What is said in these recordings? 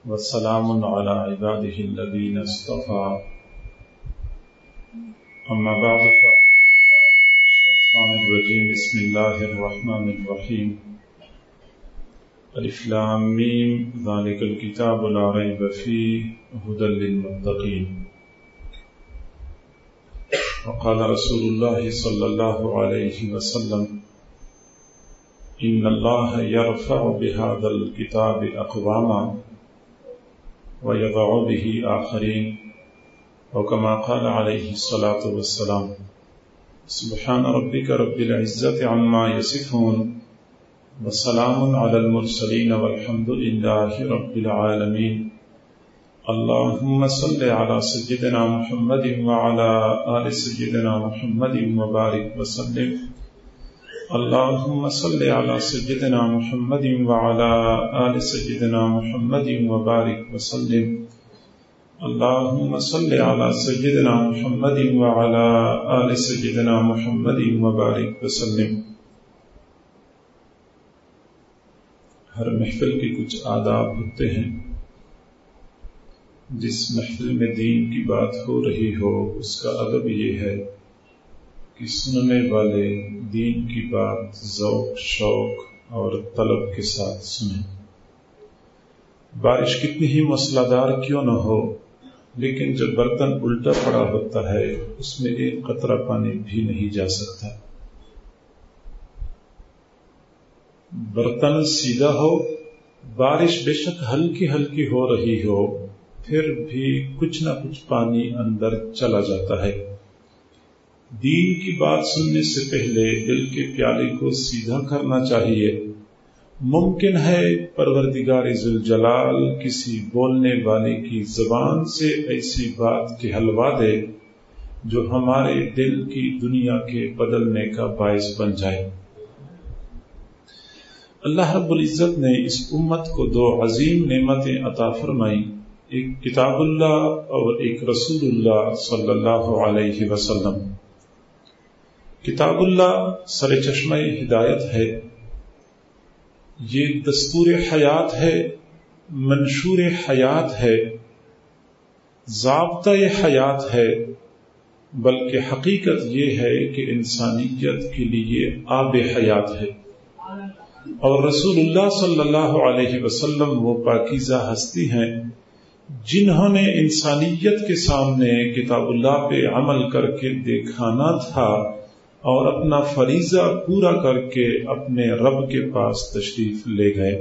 والسلام على عباده الذين اصطفى أما بعد فأعوذ بالله من الشيطان الرجيم بسم الله الرحمن الرحيم الف لام میم ذلك الكتاب لا ريب فيه هدى للمتقين وقال رسول الله صلى الله عليه وسلم إن الله يرفع بهذا الكتاب أقواما ويضع به آخرين وكما قال عليه الصلاة والسلام سبحان ربك رب العزة عما يصفون والسلام على المرسلين والحمد لله رب العالمين اللهم صل على سيدنا محمد وعلى آل سيدنا محمد وبارك وسلم اللهم صل على سيدنا محمد وعلى آل سيدنا محمد وبارك وسلم اللهم صل على سيدنا محمد وعلى آل سيدنا محمد وبارك وسلم. ہر محفل کے کچھ آداب ہوتے ہیں. جس محفل میں دین کی بات ہو رہی ہو اس کا ادب یہ ہے کہ سننے والے دین کی بات ذوق شوق اور طلب کے ساتھ سنیں. بارش کتنی ہی موسلادھار کیوں نہ ہو لیکن جب برتن الٹا پڑا ہوتا ہے اس میں ایک قطرہ پانی بھی نہیں جا سکتا. برتن سیدھا ہو بارش بے شک ہلکی ہلکی ہو رہی ہو پھر بھی کچھ نہ کچھ پانی اندر چلا جاتا ہے. دین کی بات سننے سے پہلے دل کے پیالے کو سیدھا کرنا چاہیے. ممکن ہے پروردگار ذوالجلال کسی بولنے والے کی زبان سے ایسی بات کہلوا دے جو ہمارے دل کی دنیا کے بدلنے کا باعث بن جائے. اللہ رب العزت نے اس امت کو دو عظیم نعمتیں عطا فرمائی، ایک کتاب اللہ اور ایک رسول اللہ صلی اللہ علیہ وسلم. کتاب اللہ سر چشمہ ہدایت ہے، یہ دستور حیات ہے، منشور حیات ہے، ضابطہ حیات ہے، بلکہ حقیقت یہ ہے کہ انسانیت کے لیے آب حیات ہے. اور رسول اللہ صلی اللہ علیہ وسلم وہ پاکیزہ ہستی ہیں جنہوں نے انسانیت کے سامنے کتاب اللہ پہ عمل کر کے دکھانا تھا اور اپنا فریضہ پورا کر کے اپنے رب کے پاس تشریف لے گئے.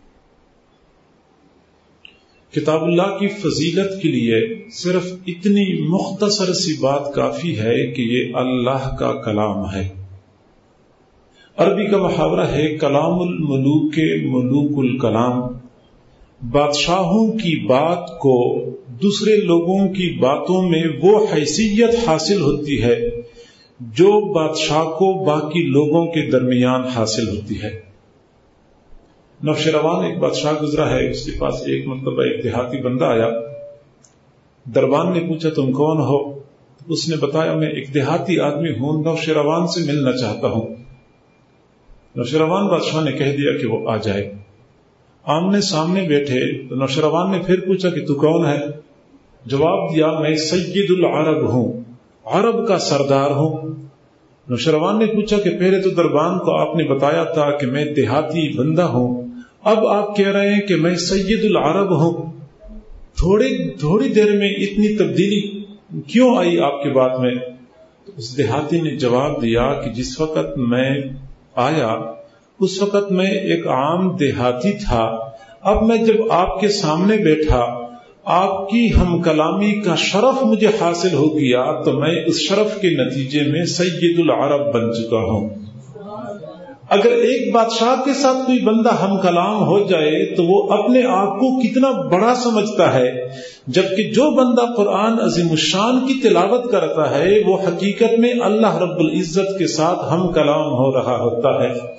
کتاب اللہ کی فضیلت کے لیے صرف اتنی مختصر سی بات کافی ہے کہ یہ اللہ کا کلام ہے. عربی کا محاورہ ہے کلام الملوک ملوک الکلام. بادشاہوں کی بات کو دوسرے لوگوں کی باتوں میں وہ حیثیت حاصل ہوتی ہے جو بادشاہ کو باقی لوگوں کے درمیان حاصل ہوتی ہے. نوشیروان ایک بادشاہ گزرا ہے، اس کے پاس ایک مرتبہ ایک دیہاتی بندہ آیا. دربان نے پوچھا تم کون ہو؟ اس نے بتایا میں ایک دیہاتی آدمی ہوں، نوشیروان سے ملنا چاہتا ہوں. نوشیروان بادشاہ نے کہہ دیا کہ وہ آ جائے. آمنے سامنے بیٹھے تو نوشیروان نے پھر پوچھا کہ تو کون ہے؟ جواب دیا میں سید العرب ہوں، عرب کا سردار ہوں. نوشیروان نے پوچھا کہ پہلے تو دربان کو آپ نے بتایا تھا کہ میں دیہاتی بندہ ہوں، اب آپ کہہ رہے ہیں کہ میں سید العرب ہوں. تھوڑی دیر میں اتنی تبدیلی کیوں آئی آپ کے بات میں؟ تو اس دیہاتی نے جواب دیا کہ جس وقت میں آیا اس وقت میں ایک عام دیہاتی تھا، اب میں جب آپ کے سامنے بیٹھا آپ کی ہم کلامی کا شرف مجھے حاصل ہو گیا تو میں اس شرف کے نتیجے میں سید العرب بن چکا ہوں. اگر ایک بادشاہ کے ساتھ کوئی بندہ ہم کلام ہو جائے تو وہ اپنے آپ کو کتنا بڑا سمجھتا ہے، جبکہ جو بندہ قرآن عظیم الشان کی تلاوت کرتا ہے وہ حقیقت میں اللہ رب العزت کے ساتھ ہم کلام ہو رہا ہوتا ہے.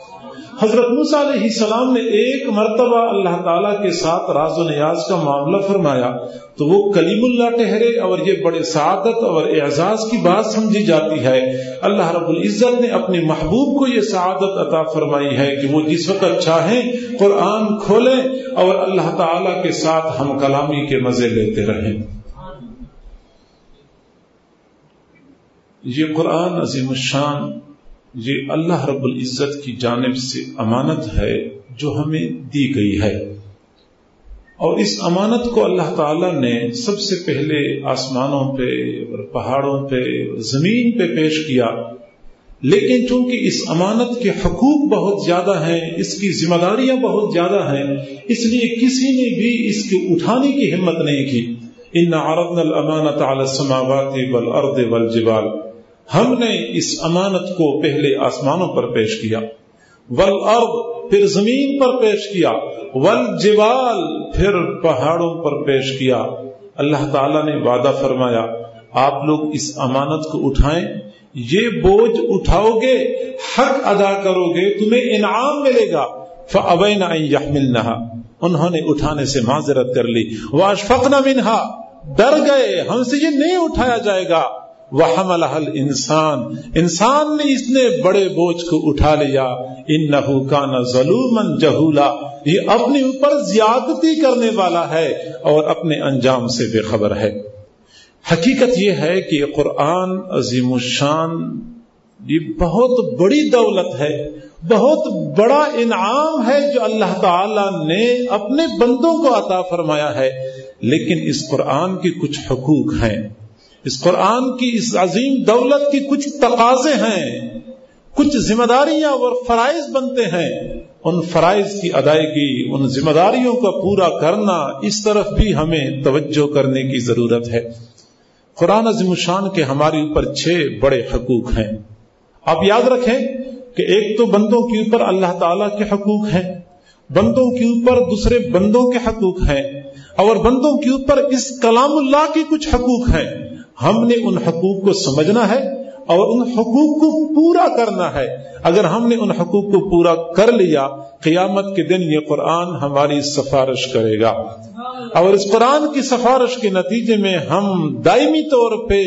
حضرت موسیٰ علیہ السلام نے ایک مرتبہ اللہ تعالیٰ کے ساتھ راز و نیاز کا معاملہ فرمایا تو وہ کلیم اللہ ٹھہرے، اور یہ بڑے سعادت اور اعزاز کی بات سمجھی جاتی ہے۔ اللہ رب العزت نے اپنے محبوب کو یہ سعادت عطا فرمائی ہے کہ وہ جس وقت چاہیں قرآن کھولیں اور اللہ تعالیٰ کے ساتھ ہم کلامی کے مزے لیتے رہیں۔ یہ قرآن عظیم الشان، یہ اللہ رب العزت کی جانب سے امانت ہے جو ہمیں دی گئی ہے، اور اس امانت کو اللہ تعالیٰ نے سب سے پہلے آسمانوں پہ اور پہاڑوں پہ اور زمین پہ پیش کیا، لیکن چونکہ اس امانت کے حقوق بہت زیادہ ہیں، اس کی ذمہ داریاں بہت زیادہ ہیں، اس لیے کسی نے بھی اس کو اٹھانے کی ہمت نہیں کی۔ ان عرضنا الامانۃ علی السماوات والارض والجبال، ہم نے اس امانت کو پہلے آسمانوں پر پیش کیا، والارض پھر زمین پر پیش کیا، والجبال پھر پہاڑوں پر پیش کیا۔ اللہ تعالیٰ نے وعدہ فرمایا آپ لوگ اس امانت کو اٹھائیں، یہ بوجھ اٹھاؤ گے، حق ادا کرو گے، تمہیں انعام ملے گا۔ فأبین ان یحملنہا، انہوں نے اٹھانے سے معذرت کر لی، واشفقن منہا، ڈر گئے ہم سے یہ نہیں اٹھایا جائے گا۔ وحملها الانسان، انسان نے اس نے بڑے بوجھ کو اٹھا لیا، انہ کان ظلوما جہولا، یہ اپنے اوپر زیادتی کرنے والا ہے اور اپنے انجام سے بے خبر ہے۔ حقیقت یہ ہے کہ یہ قرآن عظیم الشان یہ بہت بڑی دولت ہے، بہت بڑا انعام ہے جو اللہ تعالی نے اپنے بندوں کو عطا فرمایا ہے، لیکن اس قرآن کے کچھ حقوق ہیں، اس قرآن کی اس عظیم دولت کی کچھ تقاضے ہیں، کچھ ذمہ داریاں اور فرائض بنتے ہیں، ان فرائض کی ادائیگی، ان ذمہ داریوں کا پورا کرنا، اس طرف بھی ہمیں توجہ کرنے کی ضرورت ہے۔ قرآن عظیم الشان کے ہمارے اوپر 6 بڑے حقوق ہیں۔ آپ یاد رکھیں کہ ایک تو بندوں کے اوپر اللہ تعالیٰ کے حقوق ہیں، بندوں کے اوپر دوسرے بندوں کے حقوق ہیں، اور بندوں کے اوپر اس کلام اللہ کے کچھ حقوق ہیں۔ ہم نے ان حقوق کو سمجھنا ہے اور ان حقوق کو پورا کرنا ہے۔ اگر ہم نے ان حقوق کو پورا کر لیا، قیامت کے دن یہ قرآن ہماری سفارش کرے گا، اور اس قرآن کی سفارش کے نتیجے میں ہم دائمی طور پہ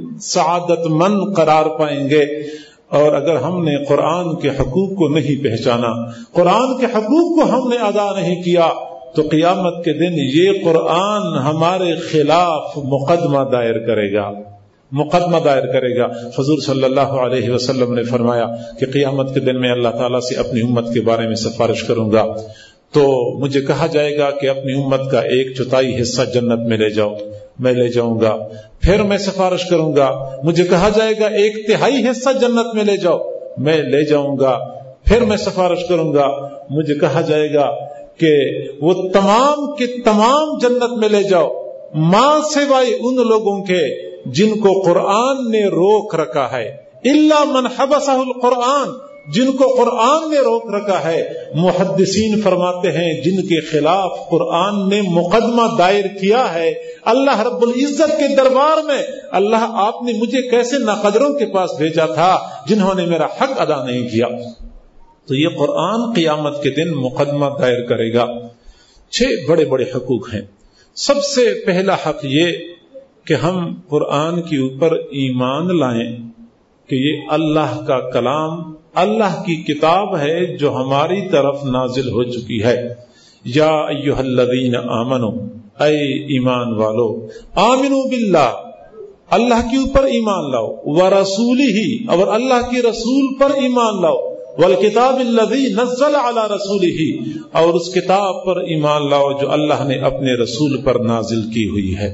سعادت مند قرار پائیں گے۔ اور اگر ہم نے قرآن کے حقوق کو نہیں پہچانا، قرآن کے حقوق کو ہم نے ادا نہیں کیا، تو قیامت کے دن یہ قرآن ہمارے خلاف مقدمہ دائر کرے گا، مقدمہ دائر کرے گا۔ حضور صلی اللہ علیہ وسلم نے فرمایا کہ قیامت کے دن میں اللہ تعالیٰ سے اپنی امت کے بارے میں سفارش کروں گا، تو مجھے کہا جائے گا کہ اپنی امت کا 1/4 حصہ جنت میں لے جاؤ، میں لے جاؤں گا۔ پھر میں سفارش کروں گا، مجھے کہا جائے گا 1/3 حصہ جنت میں لے جاؤ، میں لے جاؤں گا۔ پھر میں سفارش کروں گا، مجھے کہا جائے گا کہ وہ تمام کے تمام جنت میں لے جاؤ، ماں سوائے ان لوگوں کے جن کو قرآن نے روک رکھا ہے، الا من حبسہ القرآن، جن کو قرآن نے روک رکھا ہے۔ محدثین فرماتے ہیں جن کے خلاف قرآن نے مقدمہ دائر کیا ہے اللہ رب العزت کے دربار میں، اللہ آپ نے مجھے کیسے ناقدروں کے پاس بھیجا تھا جنہوں نے میرا حق ادا نہیں کیا۔ تو یہ قرآن قیامت کے دن مقدمہ دائر کرے گا۔ 6 بڑے بڑے حقوق ہیں۔ سب سے پہلا حق یہ کہ ہم قرآن کے اوپر ایمان لائیں کہ یہ اللہ کا کلام، اللہ کی کتاب ہے جو ہماری طرف نازل ہو چکی ہے۔ یا ایھا الذین آمنو، اے ایمان والو، آمنو باللہ، اللہ کے اوپر ایمان لاؤ، ورسولہ، اور اللہ کے رسول پر ایمان لاؤ، والکتاب الذی نزل علی رسولہ، اور اس کتاب پر ایمان لاؤ جو اللہ نے اپنے رسول پر نازل کی ہوئی ہے۔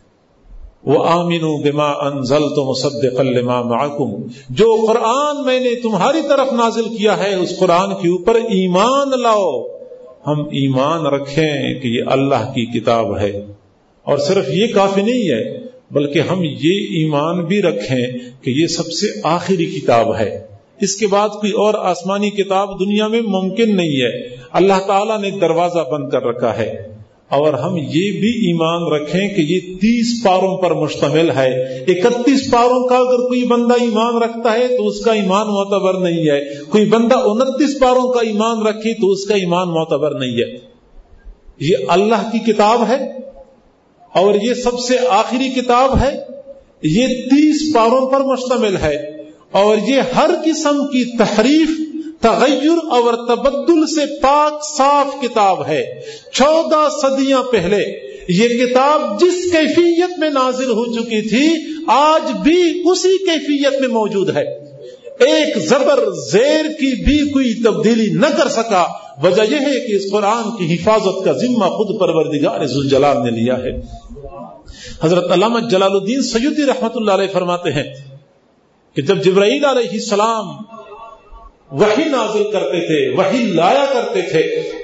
وآمنوا بما انزلت مصدقا لما معکم، جو قرآن میں نے تمہاری طرف نازل کیا ہے اس قرآن کے اوپر ایمان لاؤ۔ ہم ایمان رکھیں کہ یہ اللہ کی کتاب ہے، اور صرف یہ کافی نہیں ہے بلکہ ہم یہ ایمان بھی رکھیں کہ یہ سب سے آخری کتاب ہے، اس کے بعد کوئی اور آسمانی کتاب دنیا میں ممکن نہیں ہے، اللہ تعالیٰ نے دروازہ بند کر رکھا ہے۔ اور ہم یہ بھی ایمان رکھیں کہ یہ 30 پاروں پر مشتمل ہے. 31 پاروں کا اگر کوئی بندہ ایمان رکھتا ہے تو اس کا ایمان معتبر نہیں ہے. کوئی بندہ 29 پاروں کا ایمان رکھے تو اس کا ایمان معتبر نہیں ہے. یہ اللہ کی کتاب ہے اور یہ سب سے آخری کتاب ہے. یہ 30 پاروں پر مشتمل ہے اور یہ ہر قسم کی تحریف، تغیر اور تبدل سے پاک صاف کتاب ہے. 14 صدیاں پہلے یہ کتاب جس کیفیت میں نازل ہو چکی تھی آج بھی اسی کیفیت میں موجود ہے. ایک زبر زیر کی بھی کوئی تبدیلی نہ کر سکا. وجہ یہ ہے کہ اس قرآن کی حفاظت کا ذمہ خود پروردگار ذوالجلال نے لیا ہے. حضرت علامہ جلال الدین سیوطی رحمۃ اللہ علیہ فرماتے ہیں کہ جب جبرائیل علیہ السلام وحی نازل کرتے تھے، وحی لایا کرتے تھے،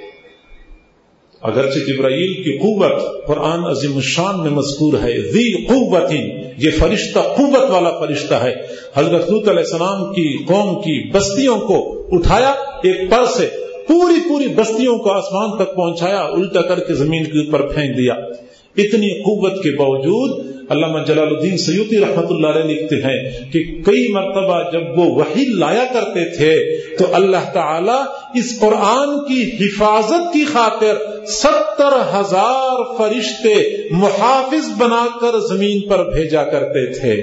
اگرچہ جبرائیل کی قوت قرآن عظیم الشان میں مذکور ہے، ذی قوت، یہ فرشتہ قوت والا فرشتہ ہے. حضرت لوط علیہ السلام کی قوم کی بستیوں کو اٹھایا ایک پر سے، پوری بستیوں کو آسمان تک پہنچایا، الٹا کر کے زمین کے اوپر پھینک دیا. اتنی قوت کے باوجود علامہ جلال الدین سیوطی رحمۃ اللہ علیہ لکھتے ہیں کہ کئی مرتبہ جب وہ وحی لایا کرتے تھے تو اللہ تعالی اس قرآن کی حفاظت کی خاطر 70,000 فرشتے محافظ بنا کر زمین پر بھیجا کرتے تھے.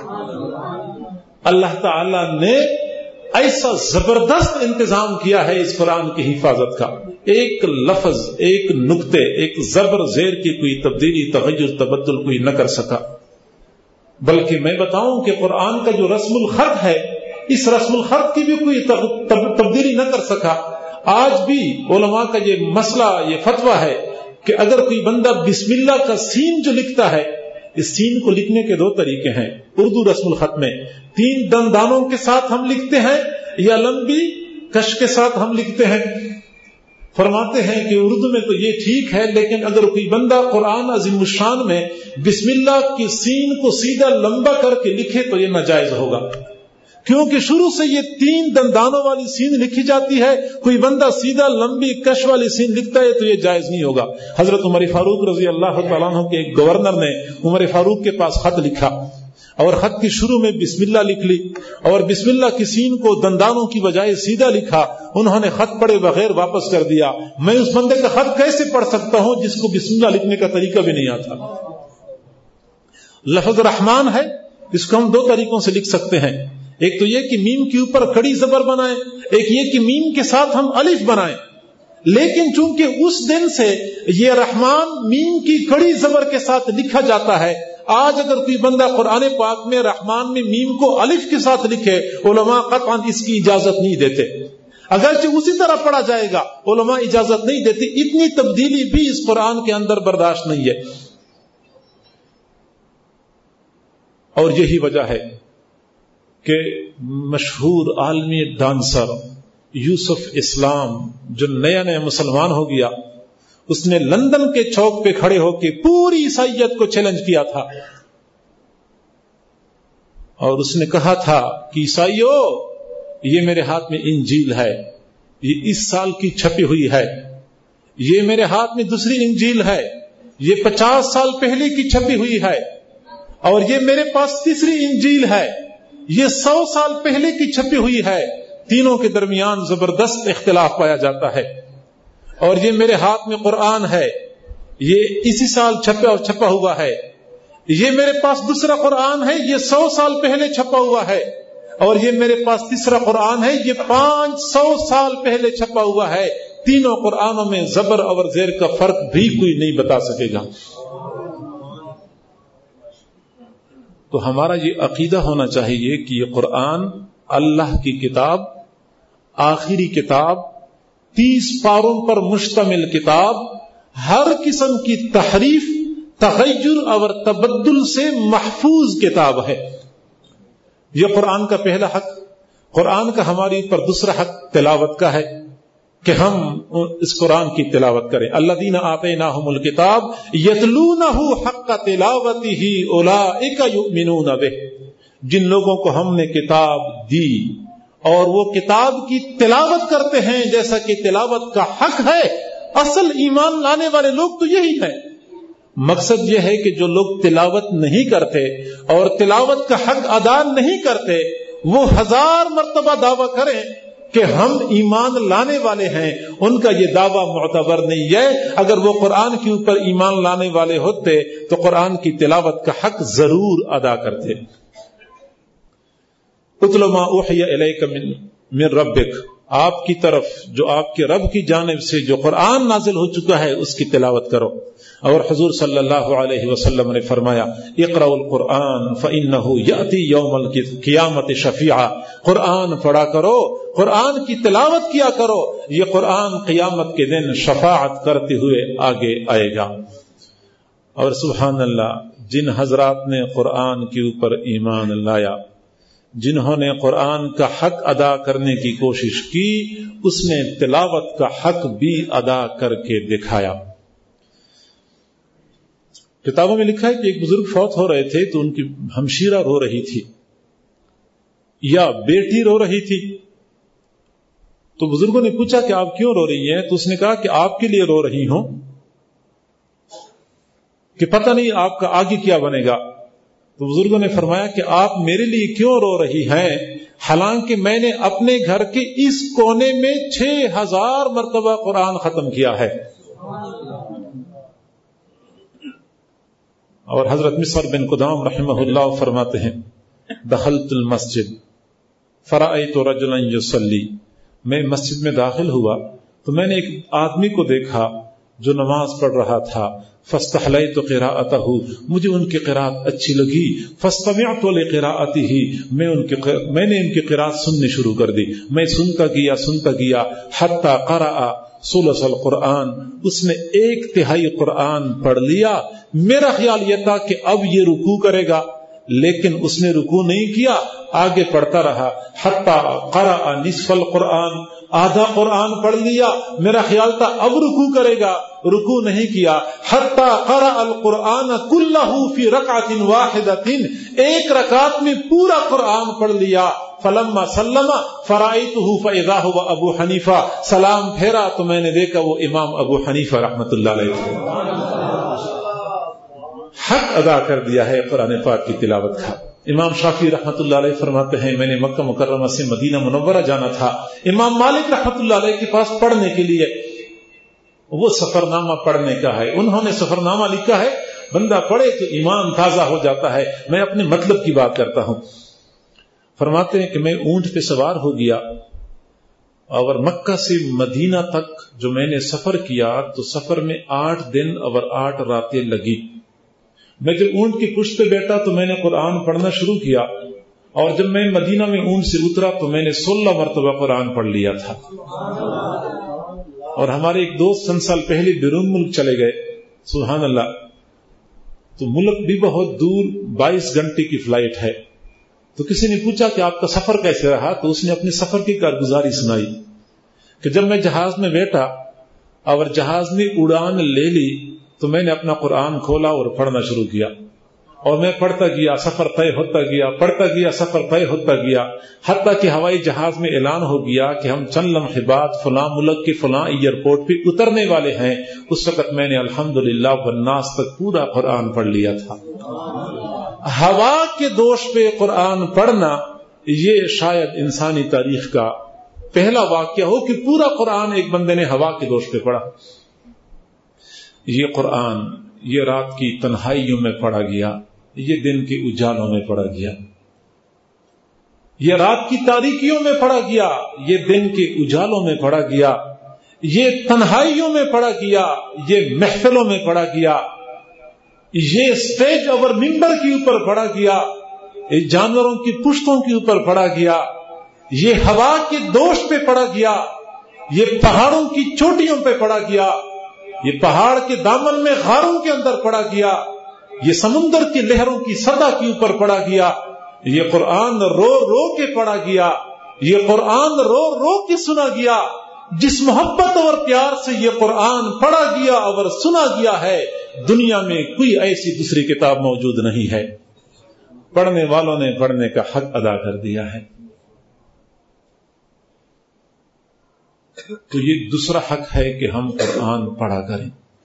اللہ تعالی نے ایسا زبردست انتظام کیا ہے اس قرآن کی حفاظت کا. ایک لفظ، ایک نقطے، ایک زبر زیر کی کوئی تبدیلی، تغیر، تبدل کوئی نہ کر سکا. بلکہ میں بتاؤں کہ قرآن کا جو رسم الخط ہے، اس رسم الخط کی بھی کوئی تبدیلی نہ کر سکا. آج بھی علماء کا یہ مسئلہ، یہ فتویٰ ہے کہ اگر کوئی بندہ بسم اللہ کا سین جو لکھتا ہے، اس سین کو لکھنے کے 2 طریقے ہیں اردو رسم الخط میں. 3 دندانوں کے ساتھ ہم لکھتے ہیں یا لمبی کش کے ساتھ ہم لکھتے ہیں. فرماتے ہیں کہ اردو میں تو یہ ٹھیک ہے، لیکن اگر کوئی بندہ قرآن عظیم الشان میں بسم اللہ کی سین کو سیدھا لمبا کر کے لکھے تو یہ ناجائز ہوگا، کیونکہ شروع سے یہ 3 دندانوں والی سین لکھی جاتی ہے. کوئی بندہ سیدھا لمبی کش والی سین لکھتا ہے تو یہ جائز نہیں ہوگا. حضرت عمر فاروق رضی اللہ تعالیٰ عنہ کے ایک گورنر نے عمر فاروق کے پاس خط لکھا اور خط کی شروع میں بسم اللہ لکھ لی اور بسم اللہ کی سین کو دندانوں کی بجائے سیدھا لکھا. انہوں نے خط پڑھے بغیر واپس کر دیا. میں اس بندے کا خط کیسے پڑھ سکتا ہوں جس کو بسم اللہ لکھنے کا طریقہ بھی نہیں آتا. لفظ رحمان ہے، اس کو ہم 2 طریقوں سے لکھ سکتے ہیں. ایک تو یہ کہ میم کے اوپر کڑی زبر بنائیں، ایک یہ کہ میم کے ساتھ ہم الف بنائیں. لیکن چونکہ اس دن سے یہ رحمان میم کی کڑی زبر کے ساتھ لکھا جاتا ہے، آج اگر کوئی بندہ قرآن پاک میں رحمان میں میم کو الف کے ساتھ لکھے، علماء قطعاً اس کی اجازت نہیں دیتے. اگرچہ اسی طرح پڑھا جائے گا، علماء اجازت نہیں دیتے. اتنی تبدیلی بھی اس قرآن کے اندر برداشت نہیں ہے. اور یہی وجہ ہے کہ مشہور عالمی ڈانسر یوسف اسلام جو نیا مسلمان ہو گیا، اس نے لندن کے چوک پہ کھڑے ہو کے پوری عیسائیت کو چیلنج کیا تھا اور اس نے کہا تھا کہ عیسائیو، یہ میرے ہاتھ میں انجیل ہے، یہ اس سال کی چھپی ہوئی ہے. یہ میرے ہاتھ میں دوسری انجیل ہے، یہ 50 سال پہلے کی چھپی ہوئی ہے. اور یہ میرے پاس تیسری انجیل ہے، یہ 100 سال پہلے کی چھپی ہوئی ہے. تینوں کے درمیان زبردست اختلاف پایا جاتا ہے. اور یہ میرے ہاتھ میں قرآن ہے، یہ اسی سال چھپا ہوا ہے. یہ میرے پاس دوسرا قرآن ہے، یہ 100 سال پہلے چھپا ہوا ہے. اور یہ میرے پاس تیسرا قرآن ہے، یہ 500 سال پہلے چھپا ہوا ہے. تینوں قرآنوں میں زبر اور زیر کا فرق بھی کوئی نہیں بتا سکے گا. تو ہمارا یہ عقیدہ ہونا چاہیے کہ یہ قرآن اللہ کی کتاب، آخری کتاب، 30 پاروں پر مشتمل کتاب، ہر قسم کی تحریف، تغیر اور تبدل سے محفوظ کتاب ہے. یہ قرآن کا پہلا حق. قرآن کا ہماری پر دوسرا حق تلاوت کا ہے کہ ہم اس قرآن کی تلاوت کریں. الذین آتیناہم الکتاب یتلونہ حق تلاوتہ اولئک یؤمنون بہ. جن لوگوں کو ہم نے کتاب دی اور وہ کتاب کی تلاوت کرتے ہیں جیسا کہ تلاوت کا حق ہے، اصل ایمان لانے والے لوگ تو یہی ہیں. مقصد یہ ہے کہ جو لوگ تلاوت نہیں کرتے اور تلاوت کا حق ادا نہیں کرتے وہ 1000 مرتبہ دعویٰ کریں کہ ہم ایمان لانے والے ہیں، ان کا یہ دعویٰ معتبر نہیں ہے. اگر وہ قرآن کے اوپر ایمان لانے والے ہوتے تو قرآن کی تلاوت کا حق ضرور ادا کرتے. اتل ما اوحی الیک من ربک، آپ کی طرف جو آپ کے رب کی جانب سے جو قرآن نازل ہو چکا ہے اس کی تلاوت کرو. اور حضور صلی اللہ علیہ وسلم نے فرمایا اقرأوا القرآن فإنه یأتی یوم القیامت شفیعا، قرآن پڑھا کرو، قرآن کی تلاوت کیا کرو، یہ قرآن قیامت کے دن شفاعت کرتے ہوئے آگے آئے گا. اور سبحان اللہ، جن حضرات نے قرآن کے اوپر ایمان لایا، جنہوں نے قرآن کا حق ادا کرنے کی کوشش کی، اس نے تلاوت کا حق بھی ادا کر کے دکھایا. کتابوں میں لکھا ہے کہ ایک بزرگ فوت ہو رہے تھے تو ان کی ہمشیرہ رو رہی تھی یا بیٹی رو رہی تھی. تو بزرگوں نے پوچھا کہ آپ کیوں رو رہی ہیں؟ تو اس نے کہا کہ آپ کے لیے رو رہی ہوں کہ پتہ نہیں آپ کا آگے کیا بنے گا. تو بزرگوں نے فرمایا کہ آپ میرے لیے کیوں رو رہی ہیں حالانکہ میں نے اپنے گھر کے اس کونے میں 6000 مرتبہ قرآن ختم کیا ہے. اور حضرت مصعب بن قدام رحمہ اللہ فرماتے ہیں دخلت المسجد فرأیت رجلا یصلی، میں مسجد میں داخل ہوا تو میں نے ایک آدمی کو دیکھا جو نماز پڑھ رہا تھا. فاستحلیت قراءتہ، مجھے ان کی قراءت اچھی لگی. فاستمعت لقراءتہ، میں نے ان کی قراءت سننی شروع کر دی. میں سنتا گیا حتی قرأ ثلث القرآن، اس نے 1/3 قرآن پڑھ لیا. میرا خیال یہ تھا کہ اب یہ رکوع کرے گا، لیکن اس نے رکوع نہیں کیا، آگے پڑھتا رہا. حتی قرأ نصف القرآن، آدھا قرآن پڑھ لیا. میرا خیال تھا اب رکوع کرے گا، رکوع نہیں کیا. حتی قرأ القرآن کلہ فی رکعۃ واحدۃ، ایک رکعت میں پورا قرآن پڑھ لیا. فلما سلم فرأیتہ فاذا هو ابو حنیفہ، سلام پھیرا تو میں نے دیکھا وہ امام ابو حنیفہ رحمۃ اللہ علیہ. حق ادا کر دیا ہے قرآن پاک کی تلاوت کا. امام شافعی رحمۃ اللہ علیہ فرماتے ہیں میں نے مکہ مکرمہ سے مدینہ منورہ جانا تھا. امام مالک رحمۃ اللہ علیہ کے پاس پڑھنے کے لیے، وہ سفر نامہ پڑھنے کا ہے، انہوں نے سفر نامہ لکھا ہے، بندہ پڑھے تو ایمان تازہ ہو جاتا ہے. میں اپنے مطلب کی بات کرتا ہوں. فرماتے ہیں کہ میں اونٹ پہ سوار ہو گیا اور مکہ سے مدینہ تک جو میں نے سفر کیا تو سفر میں 8 دن اور 8 راتیں لگی. میں جب اونٹ کی پشت پہ بیٹھا تو میں نے قرآن پڑھنا شروع کیا، اور جب میں مدینہ میں اونٹ سے اترا تو میں نے 16 مرتبہ قرآن پڑھ لیا تھا. اور ہمارے ایک دوست چند سال پہلے بیرون ملک چلے گئے، سبحان اللہ. تو ملک بھی بہت دور، 22 گھنٹے کی فلائٹ ہے. تو کسی نے پوچھا کہ آپ کا سفر کیسے رہا؟ تو اس نے اپنے سفر کی کارگزاری سنائی کہ جب میں جہاز میں بیٹھا اور جہاز نے اڑان لے لی تو میں نے اپنا قرآن کھولا اور پڑھنا شروع کیا، اور میں پڑھتا گیا، سفر طے ہوتا گیا، پڑھتا گیا، سفر طے ہوتا گیا، حتیٰ کہ ہوائی جہاز میں اعلان ہو گیا کہ ہم چند لمحے بعد فلاں ملک کے فلاں ایئرپورٹ پہ اترنے والے ہیں. اس وقت میں نے الحمدللہ والناس تک پورا قرآن پڑھ لیا تھا. ہوا کے دوش پہ قرآن پڑھنا یہ شاید انسانی تاریخ کا پہلا واقعہ ہو کہ پورا قرآن ایک بندے نے ہوا کے دوش پہ پڑھا. یہ قرآن یہ رات کی تنہائیوں میں پڑھا گیا، یہ دن کے اجالوں میں پڑھا گیا، یہ رات کی تاریکیوں میں پڑھا گیا، یہ دن کے اجالوں میں پڑھا گیا، یہ تنہائیوں میں پڑھا گیا، یہ محفلوں میں پڑھا گیا، یہ اسٹیج اور ممبر کے اوپر پڑھا گیا، یہ جانوروں کی پشتوں کے اوپر پڑھا گیا، یہ ہوا کے دوش پہ پڑھا گیا، یہ پہاڑوں کی چوٹیوں پہ پڑھا گیا، یہ پہاڑ کے دامن میں غاروں کے اندر پڑھا گیا، یہ سمندر کی لہروں کی صدا کے اوپر پڑھا گیا. یہ قرآن رو رو کے پڑھا گیا، یہ قرآن رو رو کے سنا گیا. جس محبت اور پیار سے یہ قرآن پڑھا گیا اور سنا گیا ہے، دنیا میں کوئی ایسی دوسری کتاب موجود نہیں ہے. پڑھنے والوں نے پڑھنے کا حق ادا کر دیا ہے. تو یہ دوسرا حق ہے کہ ہم قرآن پڑھا کریں.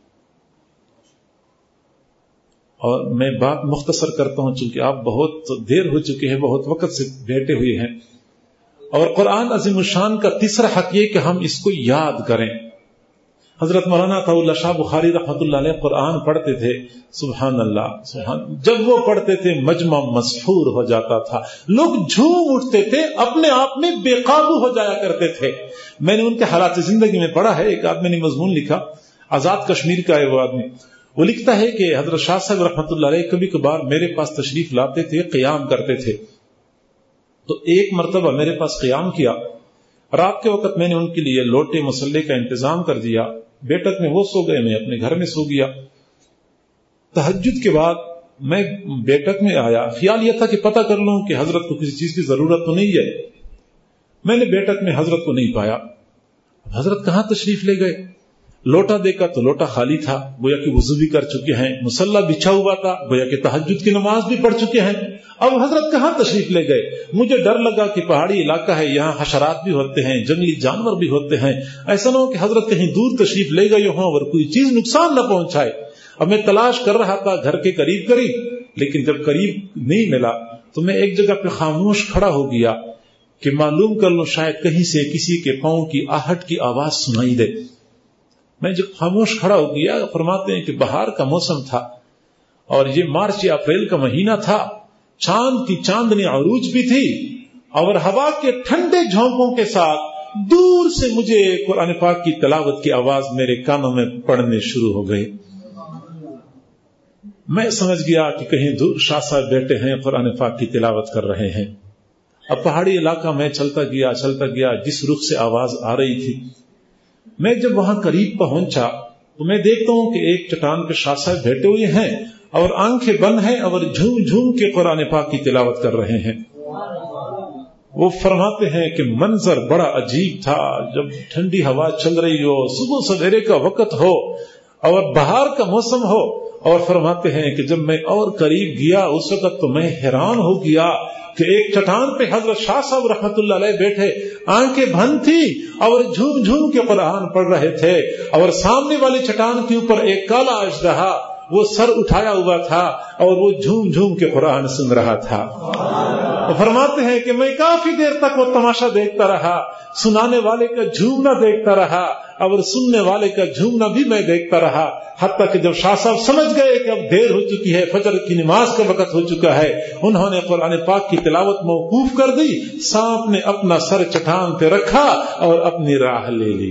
اور میں بات مختصر کرتا ہوں چونکہ آپ بہت دیر ہو چکے ہیں, بہت وقت سے بیٹھے ہوئے ہیں. اور قرآن عظیم الشان کا تیسرا حق یہ کہ ہم اس کو یاد کریں. حضرت مولانا عطا اللہ شاہ بخاری رحمۃ اللہ علیہ قرآن پڑھتے تھے, سبحان اللہ سبحان, جب وہ پڑھتے تھے مجمع مسحور ہو جاتا تھا, لوگ جھوم اٹھتے تھے, اپنے آپ میں بے قابو ہو جایا کرتے تھے. میں نے ان کے حالات زندگی میں پڑھا ہے. ایک آدمی نے مضمون لکھا, آزاد کشمیر کا ہے وہ آدمی, وہ لکھتا ہے کہ حضرت شاہ صاحب رحمۃ اللہ علیہ کبھی کبھار میرے پاس تشریف لاتے تھے, قیام کرتے تھے. تو ایک مرتبہ میرے پاس قیام کیا, رات کے وقت میں نے ان کے لیے لوٹے مسلح کا انتظام کر دیا. بیٹک میں وہ سو گئے, میں اپنے گھر میں سو گیا. تہجد کے بعد میں بیٹک میں آیا, خیال یہ تھا کہ پتہ کر لوں کہ حضرت کو کسی چیز کی ضرورت تو نہیں ہے. میں نے بیٹک میں حضرت کو نہیں پایا. حضرت کہاں تشریف لے گئے؟ لوٹا دیکھا تو لوٹا خالی تھا, گویا کہ وضو بھی کر چکے ہیں, مصلی بچھا ہوا تھا, گویا کہ تہجد کی نماز بھی پڑھ چکے ہیں. اب حضرت کہاں تشریف لے گئے؟ مجھے ڈر لگا کہ پہاڑی علاقہ ہے, یہاں حشرات بھی ہوتے ہیں, جنگلی جانور بھی ہوتے ہیں, ایسا نہ ہو کہ حضرت کہیں دور تشریف لے گئے ہوں اور کوئی چیز نقصان نہ پہنچائے. اب میں تلاش کر رہا تھا گھر کے قریب قریب, لیکن جب قریب نہیں ملا تو میں ایک جگہ پہ خاموش کھڑا ہو گیا کہ معلوم کر لوں شاید کہیں سے کسی کے پاؤں کی آہٹ کی آواز سنائی دے. میں جب خاموش کھڑا ہو گیا, فرماتے ہیں کہ بہار کا موسم تھا اور یہ مارچ یا اپریل کا مہینہ تھا, چاند کی چاندنی عروج بھی تھی, اور ہوا کے ٹھنڈے جھونکوں کے ساتھ دور سے مجھے قرآن پاک کی تلاوت کی آواز میرے کانوں میں پڑنے شروع ہو گئی. میں سمجھ گیا کہ کہیں دور شاہ صاحب بیٹھے ہیں, قرآن پاک کی تلاوت کر رہے ہیں. اب پہاڑی علاقہ میں چلتا گیا, جس رخ سے آواز آ رہی تھی, میں جب وہاں قریب پہنچا تو میں دیکھتا ہوں کہ ایک چٹان پہ شاہ صاحب بیٹھے ہوئے ہیں اور آنکھیں بند ہیں اور جھوم جھوم کے قرآن پاک کی تلاوت کر رہے ہیں. وہ فرماتے ہیں کہ منظر بڑا عجیب تھا. جب ٹھنڈی ہوا چل رہی ہو, صبح سویرے کا وقت ہو اور بہار کا موسم ہو, اور فرماتے ہیں کہ جب میں اور قریب گیا اس وقت تو میں حیران ہو گیا کہ ایک چٹان پہ حضرت شاہ صاحب رحمت اللہ علیہ بیٹھے, آنکھیں بند تھی اور جھوم جھوم کے قرآن پڑھ رہے تھے, اور سامنے والی چٹان کے اوپر ایک کالا اژدہا وہ سر اٹھایا ہوا تھا اور وہ جھوم جھوم کے قرآن سن رہا تھا. وہ فرماتے ہیں کہ میں کافی دیر تک وہ تماشا دیکھتا رہا, سنانے والے کا جھومنا دیکھتا رہا اور سننے والے کا جھومنا بھی میں دیکھتا رہا, حتیٰ کہ جب شاہ صاحب سمجھ گئے کہ اب دیر ہو چکی ہے, فجر کی نماز کا وقت ہو چکا ہے, انہوں نے قرآن پاک کی تلاوت موقوف کر دی, سانپ نے اپنا سر چٹان پہ رکھا اور اپنی راہ لے لی.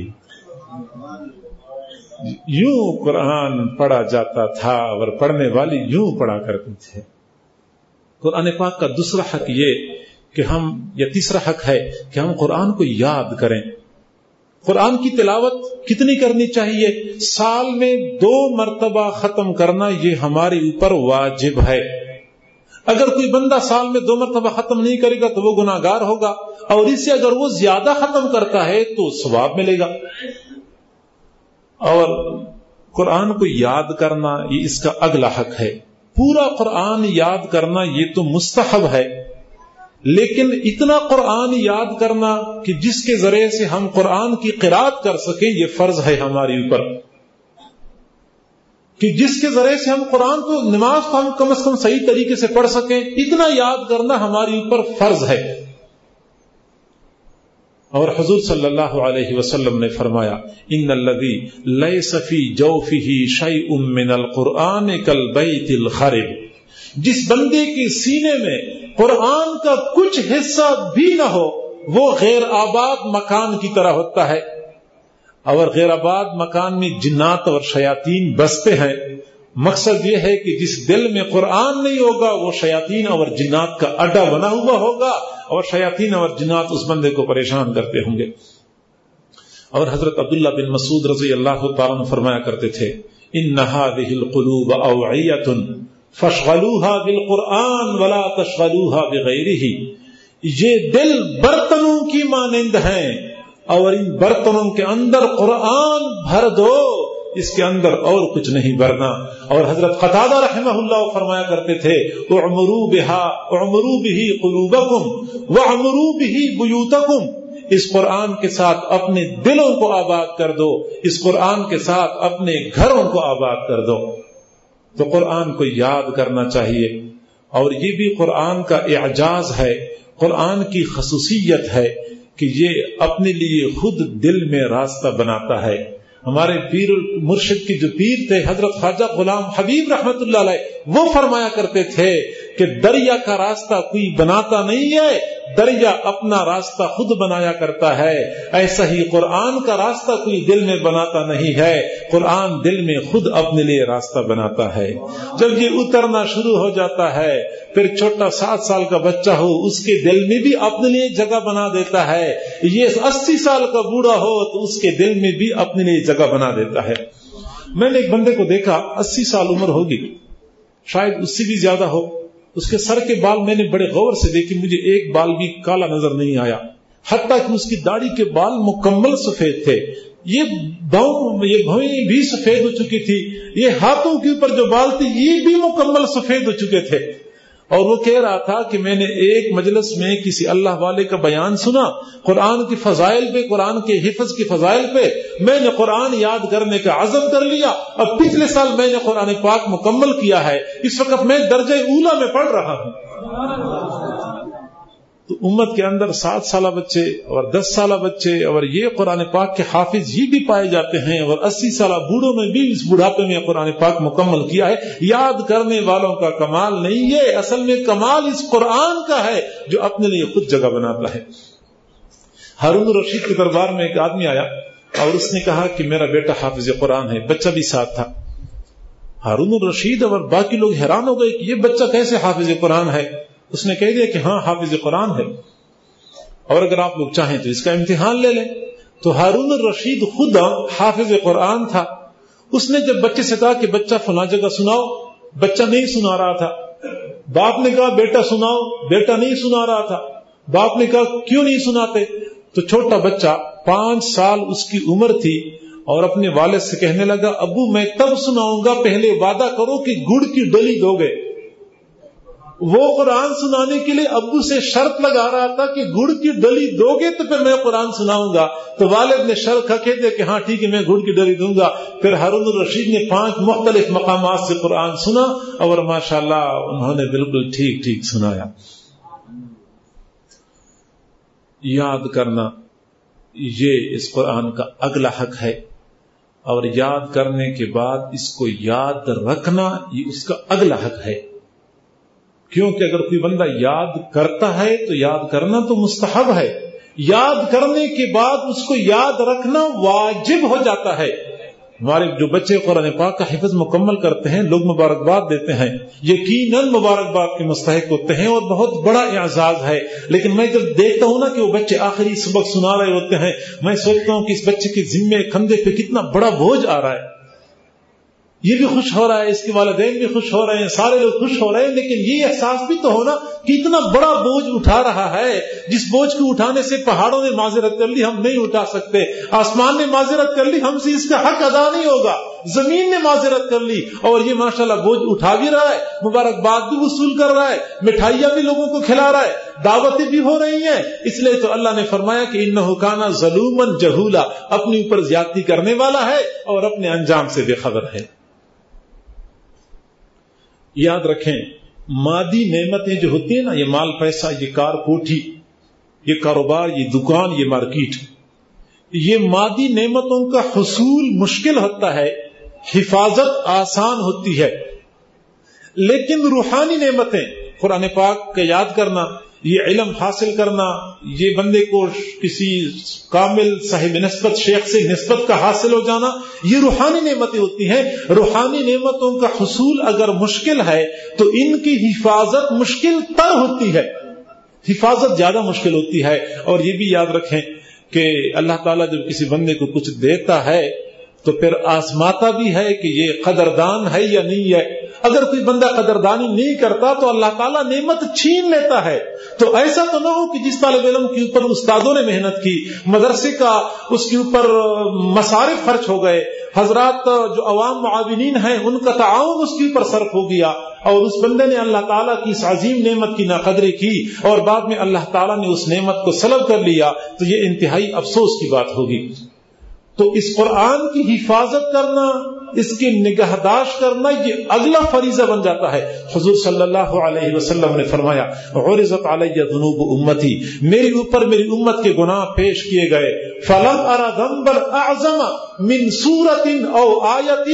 یوں قرآن پڑھا جاتا تھا اور پڑھنے والی یوں پڑھا کرتے تھے. قرآن پاک کا دوسرا حق یہ کہ ہم, یا تیسرا حق ہے کہ ہم قرآن کو یاد کریں. قرآن کی تلاوت کتنی کرنی چاہیے؟ سال میں 2 مرتبہ ختم کرنا یہ ہمارے اوپر واجب ہے. اگر کوئی بندہ سال میں 2 مرتبہ ختم نہیں کرے گا تو وہ گناہگار ہوگا, اور اس سے اگر وہ زیادہ ختم کرتا ہے تو ثواب ملے گا. اور قرآن کو یاد کرنا یہ اس کا اگلا حق ہے. پورا قرآن یاد کرنا یہ تو مستحب ہے, لیکن اتنا قرآن یاد کرنا کہ جس کے ذریعے سے ہم قرآن کی قرات کر سکیں یہ فرض ہے ہمارے اوپر. کہ جس کے ذریعے سے ہم قرآن کو, نماز کو ہم کم از کم صحیح طریقے سے پڑھ سکیں, اتنا یاد کرنا ہمارے اوپر فرض ہے. اور حضور صلی اللہ علیہ وسلم نے فرمایا, ان الذی لیس فی جوفہ شیء من القرآن کالبیت الخرب, جس بندے کے سینے میں قرآن کا کچھ حصہ بھی نہ ہو وہ غیر آباد مکان کی طرح ہوتا ہے. اور غیر آباد مکان میں جنات اور شیاطین بستے ہیں. مقصد یہ ہے کہ جس دل میں قرآن نہیں ہوگا وہ شیاطین اور جنات کا اڈا بنا ہوا ہوگا, اور شیاطین اور جنات اس بندے کو پریشان کرتے ہوں گے. اور حضرت عبداللہ بن مسعود رضی اللہ تعالیٰ عنہ فرمایا کرتے تھے, ان هذه القلوب اوعیۃ فاشغلوها بالقرآن ولا تشغلوها بغیرہ, یہ دل برتنوں کی مانند ہیں اور ان برتنوں کے اندر قرآن بھر دو, اس کے اندر اور کچھ نہیں بھرنا. اور حضرت قتادہ رحمہ اللہ فرمایا کرتے تھے, اعمروا بہ قلوبکم واعمروا بہ بیوتکم, اس قرآن کے ساتھ اپنے دلوں کو آباد کر دو، اس قرآن کے ساتھ اپنے گھروں کو آباد کر دو۔ تو قرآن کو یاد کرنا چاہیے، اور یہ بھی قرآن کا اعجاز ہے، قرآن کی خصوصیت ہے کہ یہ اپنے لیے خود دل میں راستہ بناتا ہے۔ ہمارے پیر مرشد کی جو پیر تھے حضرت خواجہ غلام حبیب رحمت اللہ علیہ، وہ فرمایا کرتے تھے کہ دریا کا راستہ کوئی بناتا نہیں ہے، دریا اپنا راستہ خود بنایا کرتا ہے۔ ایسا ہی قرآن کا راستہ کوئی دل میں بناتا نہیں ہے، قرآن دل میں خود اپنے لیے راستہ بناتا ہے۔ جب یہ اترنا شروع ہو جاتا ہے، پھر چھوٹا 7 سال کا بچہ ہو اس کے دل میں بھی اپنے لیے جگہ بنا دیتا ہے، یہ 80 سال کا بوڑھا ہو تو اس کے دل میں بھی اپنے لیے جگہ بنا دیتا ہے۔ میں نے ایک بندے کو دیکھا، 80 سال عمر ہوگی، شاید اس سے بھی زیادہ ہو، اس کے سر کے بال میں نے بڑے غور سے دیکھے، مجھے ایک بال بھی کالا نظر نہیں آیا، حتیٰ کہ اس کی داڑھی کے بال مکمل سفید تھے، یہ بھویں بھی سفید ہو چکی تھی، یہ ہاتھوں کے اوپر جو بال تھے یہ بھی مکمل سفید ہو چکے تھے۔ اور وہ کہہ رہا تھا کہ میں نے ایک مجلس میں کسی اللہ والے کا بیان سنا قرآن کی فضائل پہ، قرآن کے حفظ کی فضائل پہ، میں نے قرآن یاد کرنے کا عزم کر لیا، اب پچھلے سال میں نے قرآن پاک مکمل کیا ہے، اس وقت میں درجہ اولا میں پڑھ رہا ہوں۔ تو امت کے اندر 7 سالہ بچے اور 10 سالہ بچے اور یہ قرآن پاک کے حافظ یہ بھی پائے جاتے ہیں، اور 80 سالہ بوڑھوں نے بھی اس بڑھاپے میں قرآن پاک مکمل کیا ہے۔ یاد کرنے والوں کا کمال نہیں ہے، اصل میں کمال اس قرآن کا ہے جو اپنے لیے خود جگہ بناتا ہے۔ ہارون الرشید کے دربار میں ایک آدمی آیا اور اس نے کہا کہ میرا بیٹا حافظ قرآن ہے، بچہ بھی ساتھ تھا۔ ہارون الرشید اور باقی لوگ حیران ہو گئے کہ یہ بچہ کیسے حافظ قرآن ہے؟ اس نے کہہ دیا کہ ہاں حافظ قرآن ہے، اور اگر آپ لوگ چاہیں تو اس کا امتحان لے لیں۔ تو ہارون الرشید خود حافظ قرآن تھا، اس نے جب بچے سے کہا کہ بچہ فلاں جگہ سناؤ، بچہ نہیں سنا رہا تھا، باپ نے کہا بیٹا سناؤ، بیٹا نہیں سنا رہا تھا، باپ نے کہا کیوں نہیں سناتے؟ تو چھوٹا بچہ 5 سال اس کی عمر تھی اور اپنے والد سے کہنے لگا ابو میں تب سناؤں گا، پہلے وعدہ کرو کہ گڑ کی ڈلی دو گے۔ وہ قرآن سنانے کے لیے ابو سے شرط لگا رہا تھا کہ گڑ کی ڈلی دو گے تو پھر میں قرآن سناؤں گا۔ تو والد نے شرط کہہ دیا کہ ہاں ٹھیک ہے میں گڑ کی ڈلی دوں گا۔ پھر ہارون الرشید نے 5 مختلف مقامات سے قرآن سنا اور ماشاءاللہ انہوں نے بالکل ٹھیک ٹھیک سنایا۔ یاد کرنا یہ اس قرآن کا اگلا حق ہے، اور یاد کرنے کے بعد اس کو یاد رکھنا یہ اس کا اگلا حق ہے، کیونکہ اگر کوئی بندہ یاد کرتا ہے تو یاد کرنا تو مستحب ہے، یاد کرنے کے بعد اس کو یاد رکھنا واجب ہو جاتا ہے۔ ہمارے جو بچے قرآن پاک کا حفظ مکمل کرتے ہیں لوگ مبارکباد دیتے ہیں، یقیناً مبارکباد کے مستحق ہوتے ہیں اور بہت بڑا اعزاز ہے، لیکن میں جب دیکھتا ہوں نا کہ وہ بچے آخری سبق سنا رہے ہوتے ہیں، میں سوچتا ہوں کہ اس بچے کے ذمے کندھے پہ کتنا بڑا بوجھ آ رہا ہے، یہ بھی خوش ہو رہا ہے، اس کے والدین بھی خوش ہو رہے ہیں، سارے لوگ خوش ہو رہے ہیں، لیکن یہ احساس بھی تو ہونا کہ اتنا بڑا بوجھ اٹھا رہا ہے، جس بوجھ کو اٹھانے سے پہاڑوں نے معذرت کر لی، ہم نہیں اٹھا سکتے، آسمان نے معذرت کر لی، ہم سے اس کا حق ادا نہیں ہوگا، زمین نے معذرت کر لی اور یہ ماشاءاللہ بوجھ اٹھا بھی رہا ہے، مبارکباد بھی وصول کر رہا ہے، مٹھائیاں بھی لوگوں کو کھلا رہا ہے، دعوتیں بھی ہو رہی ہیں۔ اس لیے تو اللہ نے فرمایا کہ انہ کان ظلوما جہولا، اپنے اوپر زیادتی کرنے والا ہے اور اپنے انجام سے بے خبر ہے۔ یاد رکھیں مادی نعمتیں جو ہوتی ہیں نا، یہ مال پیسہ، یہ کار کوٹھی، یہ کاروبار، یہ دکان، یہ مارکیٹ، یہ مادی نعمتوں کا حصول مشکل ہوتا ہے، حفاظت آسان ہوتی ہے، لیکن روحانی نعمتیں قرآن پاک کا یاد کرنا، یہ علم حاصل کرنا، یہ بندے کو کسی کامل صاحب نسبت شیخ سے نسبت کا حاصل ہو جانا، یہ روحانی نعمتیں ہوتی ہیں۔ روحانی نعمتوں کا حصول اگر مشکل ہے تو ان کی حفاظت مشکل تر ہوتی ہے، حفاظت زیادہ مشکل ہوتی ہے۔ اور یہ بھی یاد رکھیں کہ اللہ تعالیٰ جب کسی بندے کو کچھ دیتا ہے تو پھر آزماتا بھی ہے کہ یہ قدردان ہے یا نہیں ہے۔ اگر کوئی بندہ قدردانی نہیں کرتا تو اللہ تعالیٰ نعمت چھین لیتا ہے۔ تو ایسا تو نہ ہو کہ جس طالب علم کے اوپر استادوں نے محنت کی، مدرسے کا اس کے اوپر مصارف خرچ ہو گئے، حضرات جو عوام معاونین ہیں ان کا تعاون اس کے اوپر صرف ہو گیا، اور اس بندے نے اللہ تعالیٰ کی اس عظیم نعمت کی ناقدری کی اور بعد میں اللہ تعالیٰ نے اس نعمت کو سلب کر لیا، تو یہ انتہائی افسوس کی بات ہوگی۔ تو اس قرآن کی حفاظت کرنا، اس کی نگہداشت کرنا، یہ اگلا فریضہ بن جاتا ہے۔ حضور صلی اللہ علیہ وسلم نے فرمایا عرضت علی ذنوب امتی، میری اوپر میری امت کے گناہ پیش کیے گئے، فلم ارى ذنبا اعظم من سورۃ او آیۃ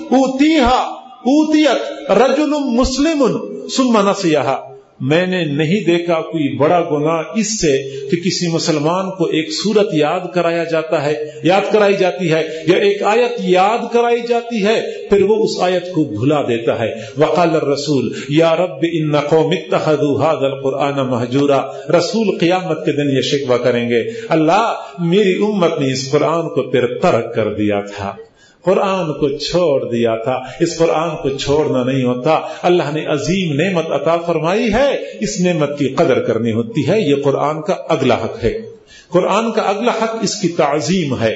اوتیت رجل مسلم ثم نسیہا، میں نے نہیں دیکھا کوئی بڑا گناہ اس سے کہ کسی مسلمان کو ایک سورت یاد کرائی جاتی ہے یا ایک آیت یاد کرائی جاتی ہے پھر وہ اس آیت کو بھلا دیتا ہے۔ وقال الرسول یا رب ان قوم اتخذوا هذا القرآن مہجورا، رسول قیامت کے دن یہ شکوہ کریں گے، اللہ میری امت نے اس قرآن کو پھر ترک کر دیا تھا، قرآن کو چھوڑ دیا تھا، اس قرآن کو چھوڑنا نہیں ہوتا، اللہ نے عظیم نعمت عطا فرمائی ہے، اس نعمت کی قدر کرنی ہوتی ہے، یہ قرآن کا اگلا حق ہے۔ قرآن کا اگلا حق اس کی تعظیم ہے،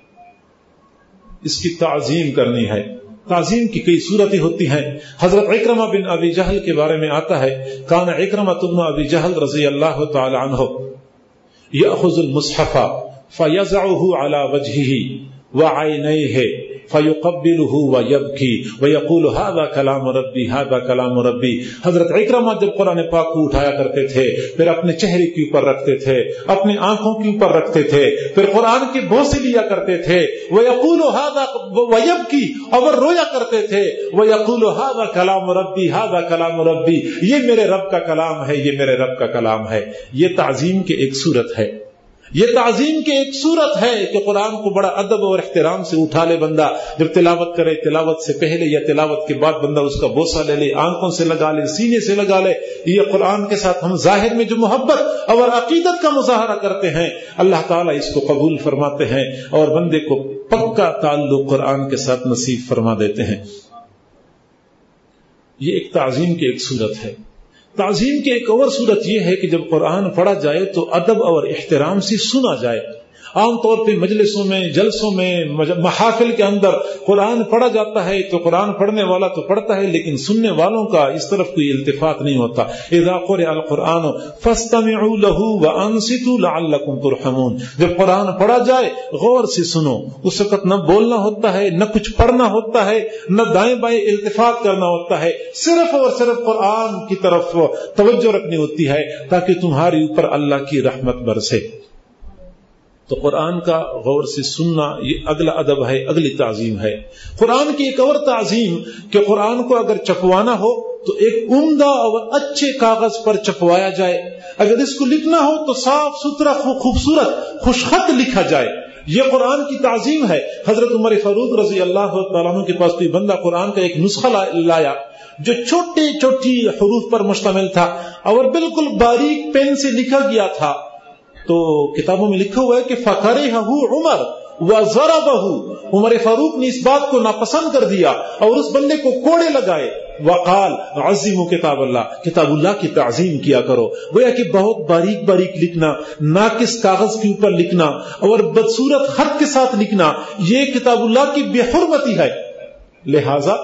اس کی تعظیم کرنی ہے۔ تعظیم کی کئی صورتیں ہوتی ہیں۔ حضرت عکرمہ بن ابی جہل کے بارے میں آتا ہے، کان عکرمہ بن ابی جہل رضی اللہ تعالی عنہ یأخذ المصحف فیضعه علی وجهه وعینیہ فیقبلہ ویبکی ویقول هذا کلام ربی هذا کلام ربی۔ حضرت عکرمہ جب قرآن پاک کو اٹھایا کرتے تھے، پھر اپنے چہرے کے اوپر رکھتے تھے، اپنی آنکھوں کے اوپر رکھتے تھے، پھر قرآن کے بوسے لیا کرتے تھے، ویقول هذا ویبکی، اور رویا کرتے تھے، ویقول هذا کلام ربی هذا کلام ربی، یہ میرے رب کا کلام ہے، یہ میرے رب کا کلام ہے۔ یہ تعظیم کی ایک صورت ہے، یہ تعظیم کی ایک صورت ہے کہ قرآن کو بڑا ادب اور احترام سے اٹھا لے بندہ، جب تلاوت کرے تلاوت سے پہلے یا تلاوت کے بعد بندہ اس کا بوسہ لے لے، آنکھوں سے لگا لے، سینے سے لگا لے۔ یہ قرآن کے ساتھ ہم ظاہر میں جو محبت اور عقیدت کا مظاہرہ کرتے ہیں، اللہ تعالیٰ اس کو قبول فرماتے ہیں اور بندے کو پکا تعلق قرآن کے ساتھ نصیب فرما دیتے ہیں۔ یہ ایک تعظیم کی ایک صورت ہے۔ تعظیم کی ایک اور صورت یہ ہے کہ جب قرآن پڑھا جائے تو ادب اور احترام سے سنا جائے۔ عام طور پہ مجلسوں میں، جلسوں میں، محافل کے اندر قرآن پڑھا جاتا ہے تو قرآن پڑھنے والا تو پڑھتا ہے لیکن سننے والوں کا اس طرف کوئی التفات نہیں ہوتا۔ اذا قرئ القرآن فاستمعوا له وانصتوا لعلكم ترحمون، جب قرآن پڑھا جائے غور سے سنو، اس وقت نہ بولنا ہوتا ہے، نہ کچھ پڑھنا ہوتا ہے، نہ دائیں بائیں التفات کرنا ہوتا ہے، صرف اور صرف قرآن کی طرف توجہ رکھنی ہوتی ہے تاکہ تمہارے اوپر اللہ کی رحمت برسے۔ تو قرآن کا غور سے سننا یہ اگلا ادب ہے، اگلی تعظیم ہے۔ قرآن کی ایک اور تعظیم کہ قرآن کو اگر چھپوانا ہو تو ایک عمدہ اور اچھے کاغذ پر چھپوایا جائے، اگر اس کو لکھنا ہو تو صاف ستھرا خوبصورت خوشخط لکھا جائے، یہ قرآن کی تعظیم ہے۔ حضرت عمر فاروق رضی اللہ تعالیٰ عنہ کے پاس کوئی بندہ قرآن کا ایک نسخہ لایا جو چھوٹی چھوٹی حروف پر مشتمل تھا اور بالکل باریک پین سے لکھا گیا تھا، تو کتابوں میں لکھا ہوا ہے کہ فَقَرِهَهُ عمر وَضَرَبَهُ، عمر فاروق نے اس بات کو ناپسند کر دیا اور اس بندے کو کوڑے لگائے۔ وقال عظیموا کتاب اللہ، کتاب اللہ کی تعظیم کیا کرو۔ گویا کہ بہت باریک باریک لکھنا، ناقص کاغذ کے اوپر لکھنا اور بدصورت خط کے ساتھ لکھنا، یہ کتاب اللہ کی بے حرمتی ہے۔ لہذا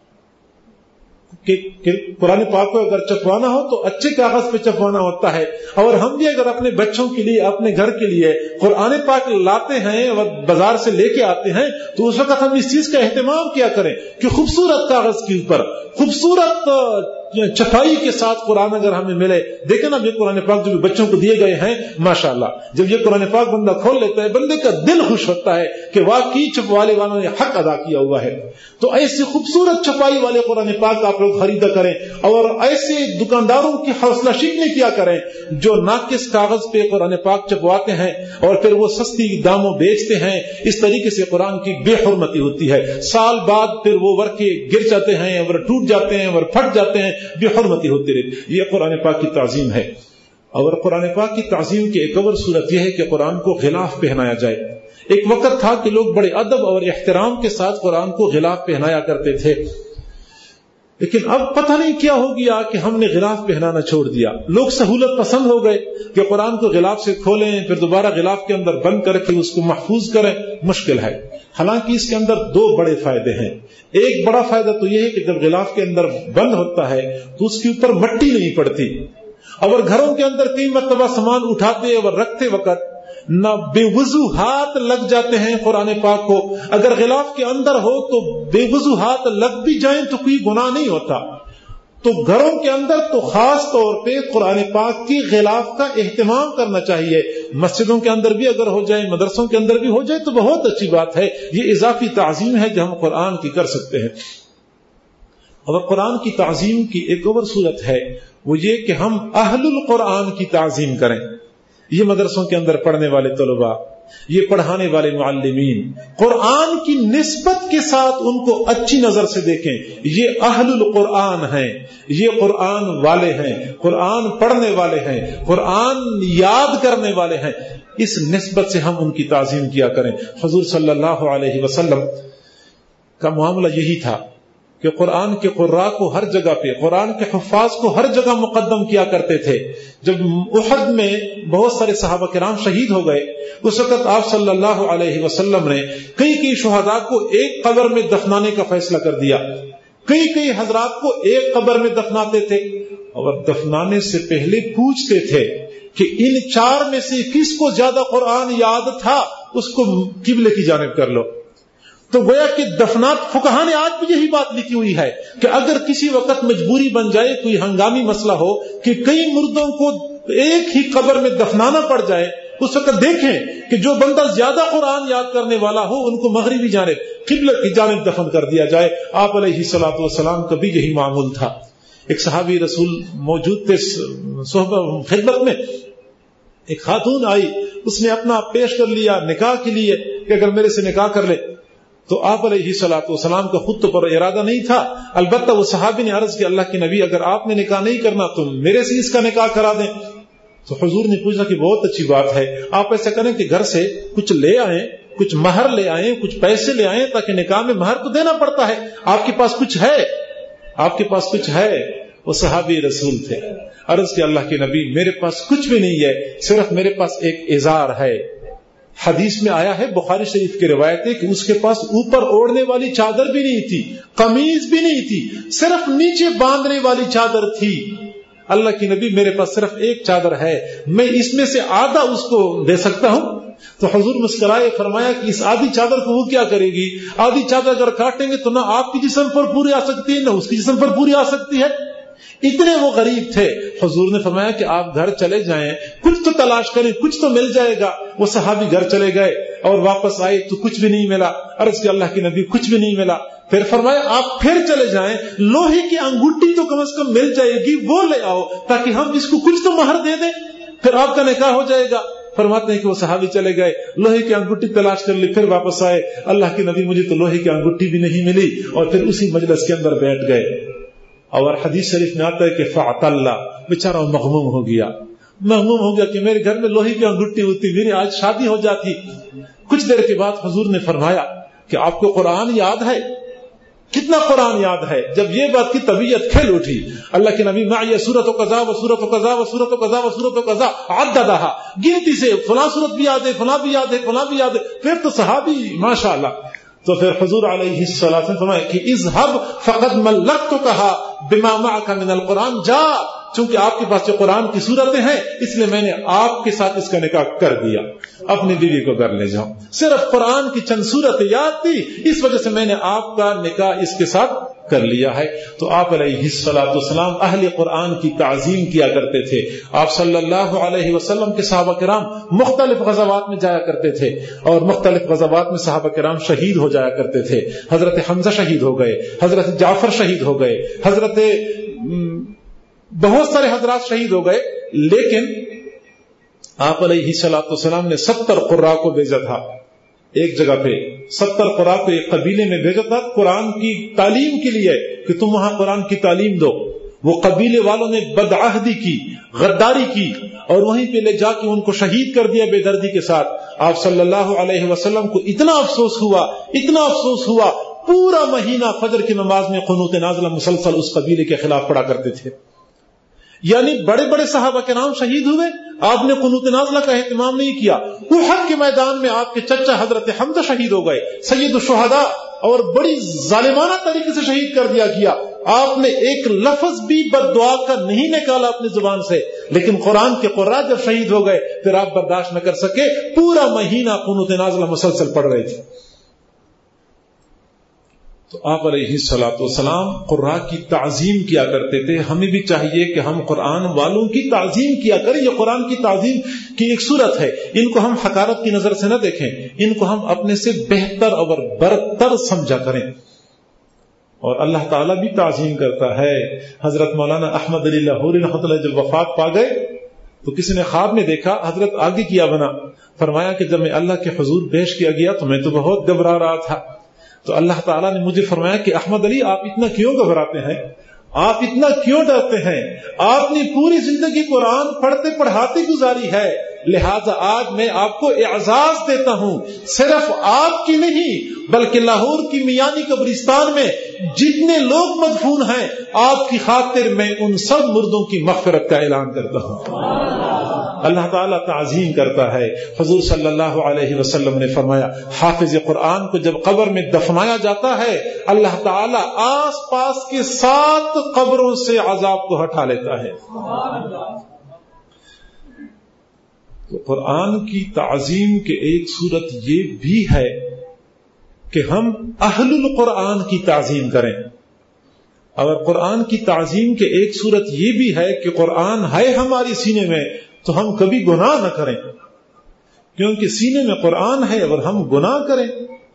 کہ قرآن پاک کو اگر چھپوانا ہو تو اچھے کاغذ پہ چھپوانا ہوتا ہے، اور ہم بھی اگر اپنے بچوں کے لیے، اپنے گھر کے لیے قرآن پاک لاتے ہیں اور بازار سے لے کے آتے ہیں تو اس وقت ہم اس چیز کا اہتمام کیا کریں کہ خوبصورت کاغذ کے اوپر خوبصورت چھپائی کے ساتھ قرآن اگر ہمیں ملے۔ دیکھیں نا، یہ قرآن پاک جو بچوں کو دیے گئے ہیں ماشاءاللہ، جب یہ قرآن پاک بندہ کھول لیتا ہے بندے کا دل خوش ہوتا ہے کہ واقعی چھپوانے والوں نے حق ادا کیا ہوا ہے۔ تو ایسی خوبصورت چھپائی والے قرآن پاک آپ لوگ خریدا کریں اور ایسے دکانداروں کی حوصلہ شکنی کیا کریں جو ناقص کاغذ پہ قرآن پاک چھپواتے ہیں اور پھر وہ سستی داموں بیچتے ہیں۔ اس طریقے سے قرآن کی بے حرمتی ہوتی ہے، سال بعد پھر وہ ورقے گر جاتے ہیں اور ٹوٹ جاتے ہیں اور پھٹ جاتے ہیں، بے حرمتی ہوتی رہتی۔ یہ قرآن پاک کی تعظیم ہے۔ اور قرآن پاک کی تعظیم کی ایک اور صورت یہ ہے کہ قرآن کو غلاف پہنایا جائے۔ ایک وقت تھا کہ لوگ بڑے ادب اور احترام کے ساتھ قرآن کو غلاف پہنایا کرتے تھے۔ لیکن اب پتہ نہیں کیا ہو گیا کہ ہم نے غلاف پہنانا چھوڑ دیا. لوگ سہولت پسند ہو گئے کہ قرآن کو غلاف سے کھولیں پھر دوبارہ غلاف کے اندر بند کر کے اس کو محفوظ کریں. مشکل ہے. حالانکہ اس کے اندر دو بڑے فائدے ہیں. ایک بڑا فائدہ تو یہ ہے کہ جب غلاف کے اندر بند ہوتا ہے تو اس کے اوپر مٹی نہیں پڑتی. اور گھروں کے اندر کئی مرتبہ سامان اٹھاتے اور رکھتے وقت نہ بے وضو ہاتھ لگ جاتے ہیں قرآن پاک کو. اگر غلاف کے اندر ہو تو بے وضو ہاتھ لگ بھی جائیں تو کوئی گناہ نہیں ہوتا. تو گھروں کے اندر تو خاص طور پہ قرآن پاک کی غلاف کا اہتمام کرنا چاہیے. مسجدوں کے اندر بھی اگر ہو جائے, مدرسوں کے اندر بھی ہو جائے تو بہت اچھی بات ہے. یہ اضافی تعظیم ہے جو ہم قرآن کی کر سکتے ہیں. اور قرآن کی تعظیم کی ایک اور صورت ہے, وہ یہ کہ ہم اہل القرآن کی تعظیم کریں. یہ مدرسوں کے اندر پڑھنے والے طلباء, یہ پڑھانے والے معلمین قرآن کی نسبت کے ساتھ ان کو اچھی نظر سے دیکھیں. یہ اہل القرآن ہیں, یہ قرآن والے ہیں, قرآن پڑھنے والے ہیں, قرآن یاد کرنے والے ہیں. اس نسبت سے ہم ان کی تعظیم کیا کریں. حضور صلی اللہ علیہ وسلم کا معاملہ یہی تھا کہ قرآن کے قراء کو ہر جگہ پہ, قرآن کے حفاظ کو ہر جگہ مقدم کیا کرتے تھے. جب احد میں بہت سارے صحابہ کرام شہید ہو گئے, اس وقت آپ صلی اللہ علیہ وسلم نے کئی شہداء کو ایک قبر میں دفنانے کا فیصلہ کر دیا. کئی حضرات کو ایک قبر میں دفناتے تھے اور دفنانے سے پہلے پوچھتے تھے کہ ان چار میں سے کس کو زیادہ قرآن یاد تھا, اس کو قبلے کی جانب کر لو. تو گویا کہ دفنات فقہاء نے آج بھی یہی بات لکھی ہوئی ہے کہ اگر کسی وقت مجبوری بن جائے, کوئی ہنگامی مسئلہ ہو کہ کئی مردوں کو ایک ہی قبر میں دفنانا پڑ جائے, اس وقت دیکھیں کہ جو بندہ زیادہ قرآن یاد کرنے والا ہو ان کو مغربی جانب, قبلہ کی جانب دفن کر دیا جائے. آپ علیہ الصلوۃ والسلام کا بھی یہی معمول تھا. ایک صحابی رسول موجود تھے صحبت خدمت میں, ایک خاتون آئی, اس نے اپنا پیش کر لیا نکاح کے لیے کہ اگر میرے سے نکاح کر لے. تو آپ علیہ الصلوۃ والسلام کا خود تو پر ارادہ نہیں تھا, البتہ وہ صحابی نے عرض کیا اللہ کے نبی اگر آپ نے نکاح نہیں کرنا تو میرے سے اس کا نکاح کرا دیں. تو حضور نے پوچھا کہ بہت اچھی بات ہے, آپ ایسا کریں کہ گھر سے کچھ لے آئیں, کچھ مہر لے آئیں, کچھ پیسے لے آئیں, تاکہ نکاح میں مہر تو دینا پڑتا ہے. آپ کے پاس کچھ ہے, آپ کے پاس کچھ ہے. وہ صحابی رسول تھے. عرض کیا اللہ کے نبی میرے پاس کچھ بھی نہیں ہے, صرف میرے پاس ایک ازار ہے. حدیث میں آیا ہے, بخاری شریف کی روایت ہے کہ اس کے پاس اوپر اوڑھنے والی چادر بھی نہیں تھی, قمیض بھی نہیں تھی, صرف نیچے باندھنے والی چادر تھی. اللہ کی نبی میرے پاس صرف ایک چادر ہے, میں اس میں سے آدھا اس کو دے سکتا ہوں. تو حضور مسکرائے, فرمایا کہ اس آدھی چادر کو وہ کیا کرے گی, آدھی چادر اگر کاٹیں گے تو نہ آپ کی جسم پر پوری آ سکتی ہے نہ اس کی جسم پر پوری آ سکتی ہے. اتنے وہ غریب تھے. حضور نے فرمایا کہ آپ گھر چلے جائیں, کچھ تو تلاش کریں, کچھ تو مل جائے گا. وہ صحابی گھر چلے گئے اور واپس آئے تو کچھ بھی نہیں ملا. عرض کہ اللہ کے نبی کچھ بھی نہیں ملا. پھر فرمایا آپ پھر چلے جائیں, لوہے کی انگوٹھی تو کم از کم مل جائے گی, وہ لے آؤ تاکہ ہم اس کو کچھ تو مہر دے دیں, پھر آپ کا نکاح ہو جائے گا. فرماتے ہیں کہ وہ صحابی چلے گئے, لوہے کی انگوٹھی تلاش کر لی, پھر واپس آئے, اللہ کے نبی مجھے تو لوہے کی انگوٹھی بھی نہیں ملی, اور پھر اسی مجلس کے اندر بیٹھ گئے. اور حدیث شریف میں آتا ہے کہ فعتل, بیچارہ مغموم ہو گیا کہ میرے گھر میں لوہے کی انگوٹھی ہوتی, میری آج شادی ہو جاتی. کچھ دیر کے بعد حضور نے فرمایا کہ آپ کو قرآن یاد ہے, کتنا قرآن یاد ہے. جب یہ بات کی طبیعت کھل اٹھی, اللہ کے نبی معی سورۃ قضا و سورۃ قضا و سورۃ قضا و سورۃ قضا عددھا, گنتی سے فلاں سورت بھی یاد ہے, فلاں بھی یاد ہے, فلاں بھی یاد ہے. پھر تو صحابی ماشاءاللہ. تو پھر حضور علیہ الصلوۃ والسلام فرمایا کہ اذهب فقد ملکتکها بما معك من القرآن, جا, چونکہ آپ کے پاس جو قرآن کی صورتیں ہیں اس لیے میں نے آپ کے ساتھ اس کا نکاح کر دیا, اپنی بیوی کو گھر لے جاؤں. صرف قرآن کی چند صورتیں یاد تھی, اس وجہ سے میں نے آپ کا نکاح اس کے ساتھ کر لیا ہے. تو آپ علیہ الصلوۃ والسلام اہل قرآن کی تعظیم کیا کرتے تھے. آپ صلی اللہ علیہ وسلم کے صحابہ کرام مختلف غزوات میں جایا کرتے تھے, اور مختلف غزوات میں صحابہ کرام شہید ہو جایا کرتے تھے. حضرت حمزہ شہید ہو گئے, حضرت جعفر شہید ہو گئے, حضرت بہت سارے حضرات شہید ہو گئے. لیکن آپ علیہ الصلوۃ والسلام نے 70 قراء کو بھیجا تھا ایک جگہ پہ, 70 قراء کو ایک قبیلے میں بھیجا تھا قرآن کی تعلیم کے لیے کہ تم وہاں قرآن کی تعلیم دو. وہ قبیلے والوں نے بدعہدی کی, غداری کی, اور وہیں پہ لے جا کے ان کو شہید کر دیا بے دردی کے ساتھ. آپ صلی اللہ علیہ وسلم کو اتنا افسوس ہوا پورا مہینہ فجر کی نماز میں قنوت نازلہ مسلسل اس قبیلے کے خلاف پڑھا کرتے تھے. یعنی بڑے بڑے صحابہ کرام شہید ہوئے, آپ نے قنوت نازلہ کا اہتمام نہیں کیا. احد کے میدان میں آپ کے چچا حضرت حمزہ شہید ہو گئے, سید الشہداء, اور بڑی ظالمانہ طریقے سے شہید کر دیا گیا. آپ نے ایک لفظ بھی بد دعا کا نہیں نکالا اپنی زبان سے, لیکن قرآن کے قراء جب شہید ہو گئے پھر آپ برداشت نہ کر سکے, پورا مہینہ قنوت نازلہ مسلسل پڑھ رہے تھے. تو آپ علیہ الصلوۃ والسلام قراء کی تعظیم کیا کرتے تھے. ہمیں بھی چاہیے کہ ہم قرآن والوں کی تعظیم کیا کریں. یہ قرآن کی تعظیم کی ایک صورت ہے. ان کو ہم حقارت کی نظر سے نہ دیکھیں, ان کو ہم اپنے سے بہتر اور برتر سمجھا کریں. اور اللہ تعالیٰ بھی تعظیم کرتا ہے. حضرت مولانا احمد علی لاہوری رحمۃ اللہ جب وفات پا گئے تو کسی نے خواب میں دیکھا حضرت آگے کیا بنا. فرمایا کہ جب میں اللہ کے حضور پیش کیا گیا تو میں تو بہت گھبرا رہا تھا. تو اللہ تعالیٰ نے مجھے فرمایا کہ احمد علی آپ اتنا کیوں گھبراتے ہیں, آپ اتنا کیوں ڈرتے ہیں؟ آپ نے پوری زندگی قرآن پڑھتے پڑھاتے گزاری ہے, لہذا آج میں آپ کو اعزاز دیتا ہوں. صرف آپ کی نہیں بلکہ لاہور کی میانی قبرستان میں جتنے لوگ مدفون ہیں, آپ کی خاطر میں ان سب مردوں کی مغفرت کا اعلان کرتا ہوں. اللہ تعالیٰ تعظیم کرتا ہے. حضور صلی اللہ علیہ وسلم نے فرمایا حافظ قرآن کو جب قبر میں دفنایا جاتا ہے اللہ تعالیٰ آس پاس کے 7 قبروں سے عذاب کو ہٹا لیتا ہے. تو قرآن کی تعظیم کے ایک صورت یہ بھی ہے کہ ہم اہل القرآن کی تعظیم کریں. اور قرآن کی تعظیم کے ایک صورت یہ بھی ہے کہ قرآن ہے ہماری سینے میں تو ہم کبھی گناہ نہ کریں, کیونکہ سینے میں قرآن ہے اور ہم گناہ کریں.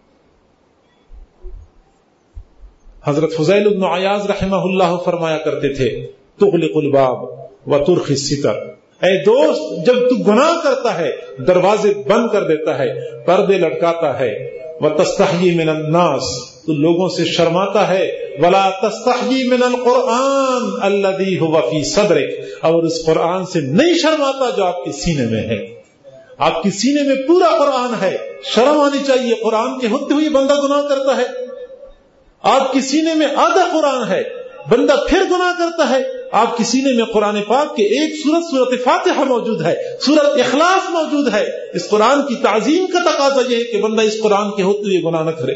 حضرت فضیل بن عیاض رحمہ اللہ فرمایا کرتے تھے تغلق الباب وترخی الستر, اے دوست جب تو گناہ کرتا ہے دروازے بند کر دیتا ہے, پردے لٹکاتا ہے, وتستحیی من الناس تو لوگوں سے شرماتا ہے, ولا تستحیی من القرآن الذی هو فی صدرک, اور اس قرآن سے نہیں شرماتا جو آپ کے سینے میں ہے. آپ کے سینے میں پورا قرآن ہے, شرم آنی چاہیے. قرآن کے ہوتے ہوئے بندہ گناہ کرتا ہے. آپ کے سینے میں آدھا قرآن ہے, بندہ پھر گناہ کرتا ہے. آپ کے سینے میں قرآن پاک کے ایک سورت فاتحہ موجود ہے, سورت اخلاص موجود ہے. اس قرآن کی تعظیم کا تقاضا یہ ہے کہ بندہ اس قرآن کے ہوتے ہوئے گناہ نہ کرے.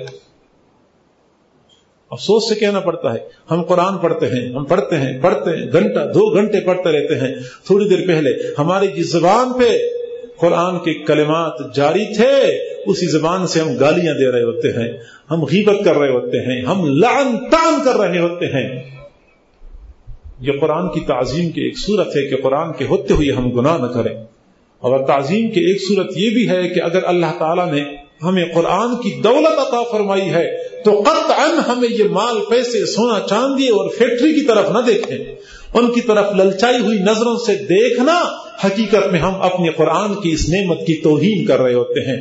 افسوس سے کہنا پڑتا ہے ہم قرآن پڑھتے ہیں, ہم پڑھتے ہیں گھنٹہ 2 گھنٹے پڑھتے رہتے ہیں. تھوڑی دیر پہلے ہماری جس زبان پہ قرآن کے کلمات جاری تھے اسی زبان سے ہم گالیاں دے رہے ہوتے ہیں, ہم غیبت کر رہے ہوتے ہیں, ہم لعن طعن کر رہے ہوتے ہیں. یہ قرآن کی تعظیم کی ایک صورت ہے کہ قرآن کے ہوتے ہوئے ہم گناہ نہ کریں. اور تعظیم کی ایک صورت یہ بھی ہے کہ اگر اللہ تعالیٰ نے ہمیں قرآن کی دولت عطا فرمائی ہے تو قطعاً ہمیں یہ مال پیسے سونا چاندی اور فیکٹری کی طرف نہ دیکھیں, ان کی طرف للچائی ہوئی نظروں سے دیکھنا حقیقت میں ہم اپنے قرآن کی اس نعمت کی توہین کر رہے ہوتے ہیں.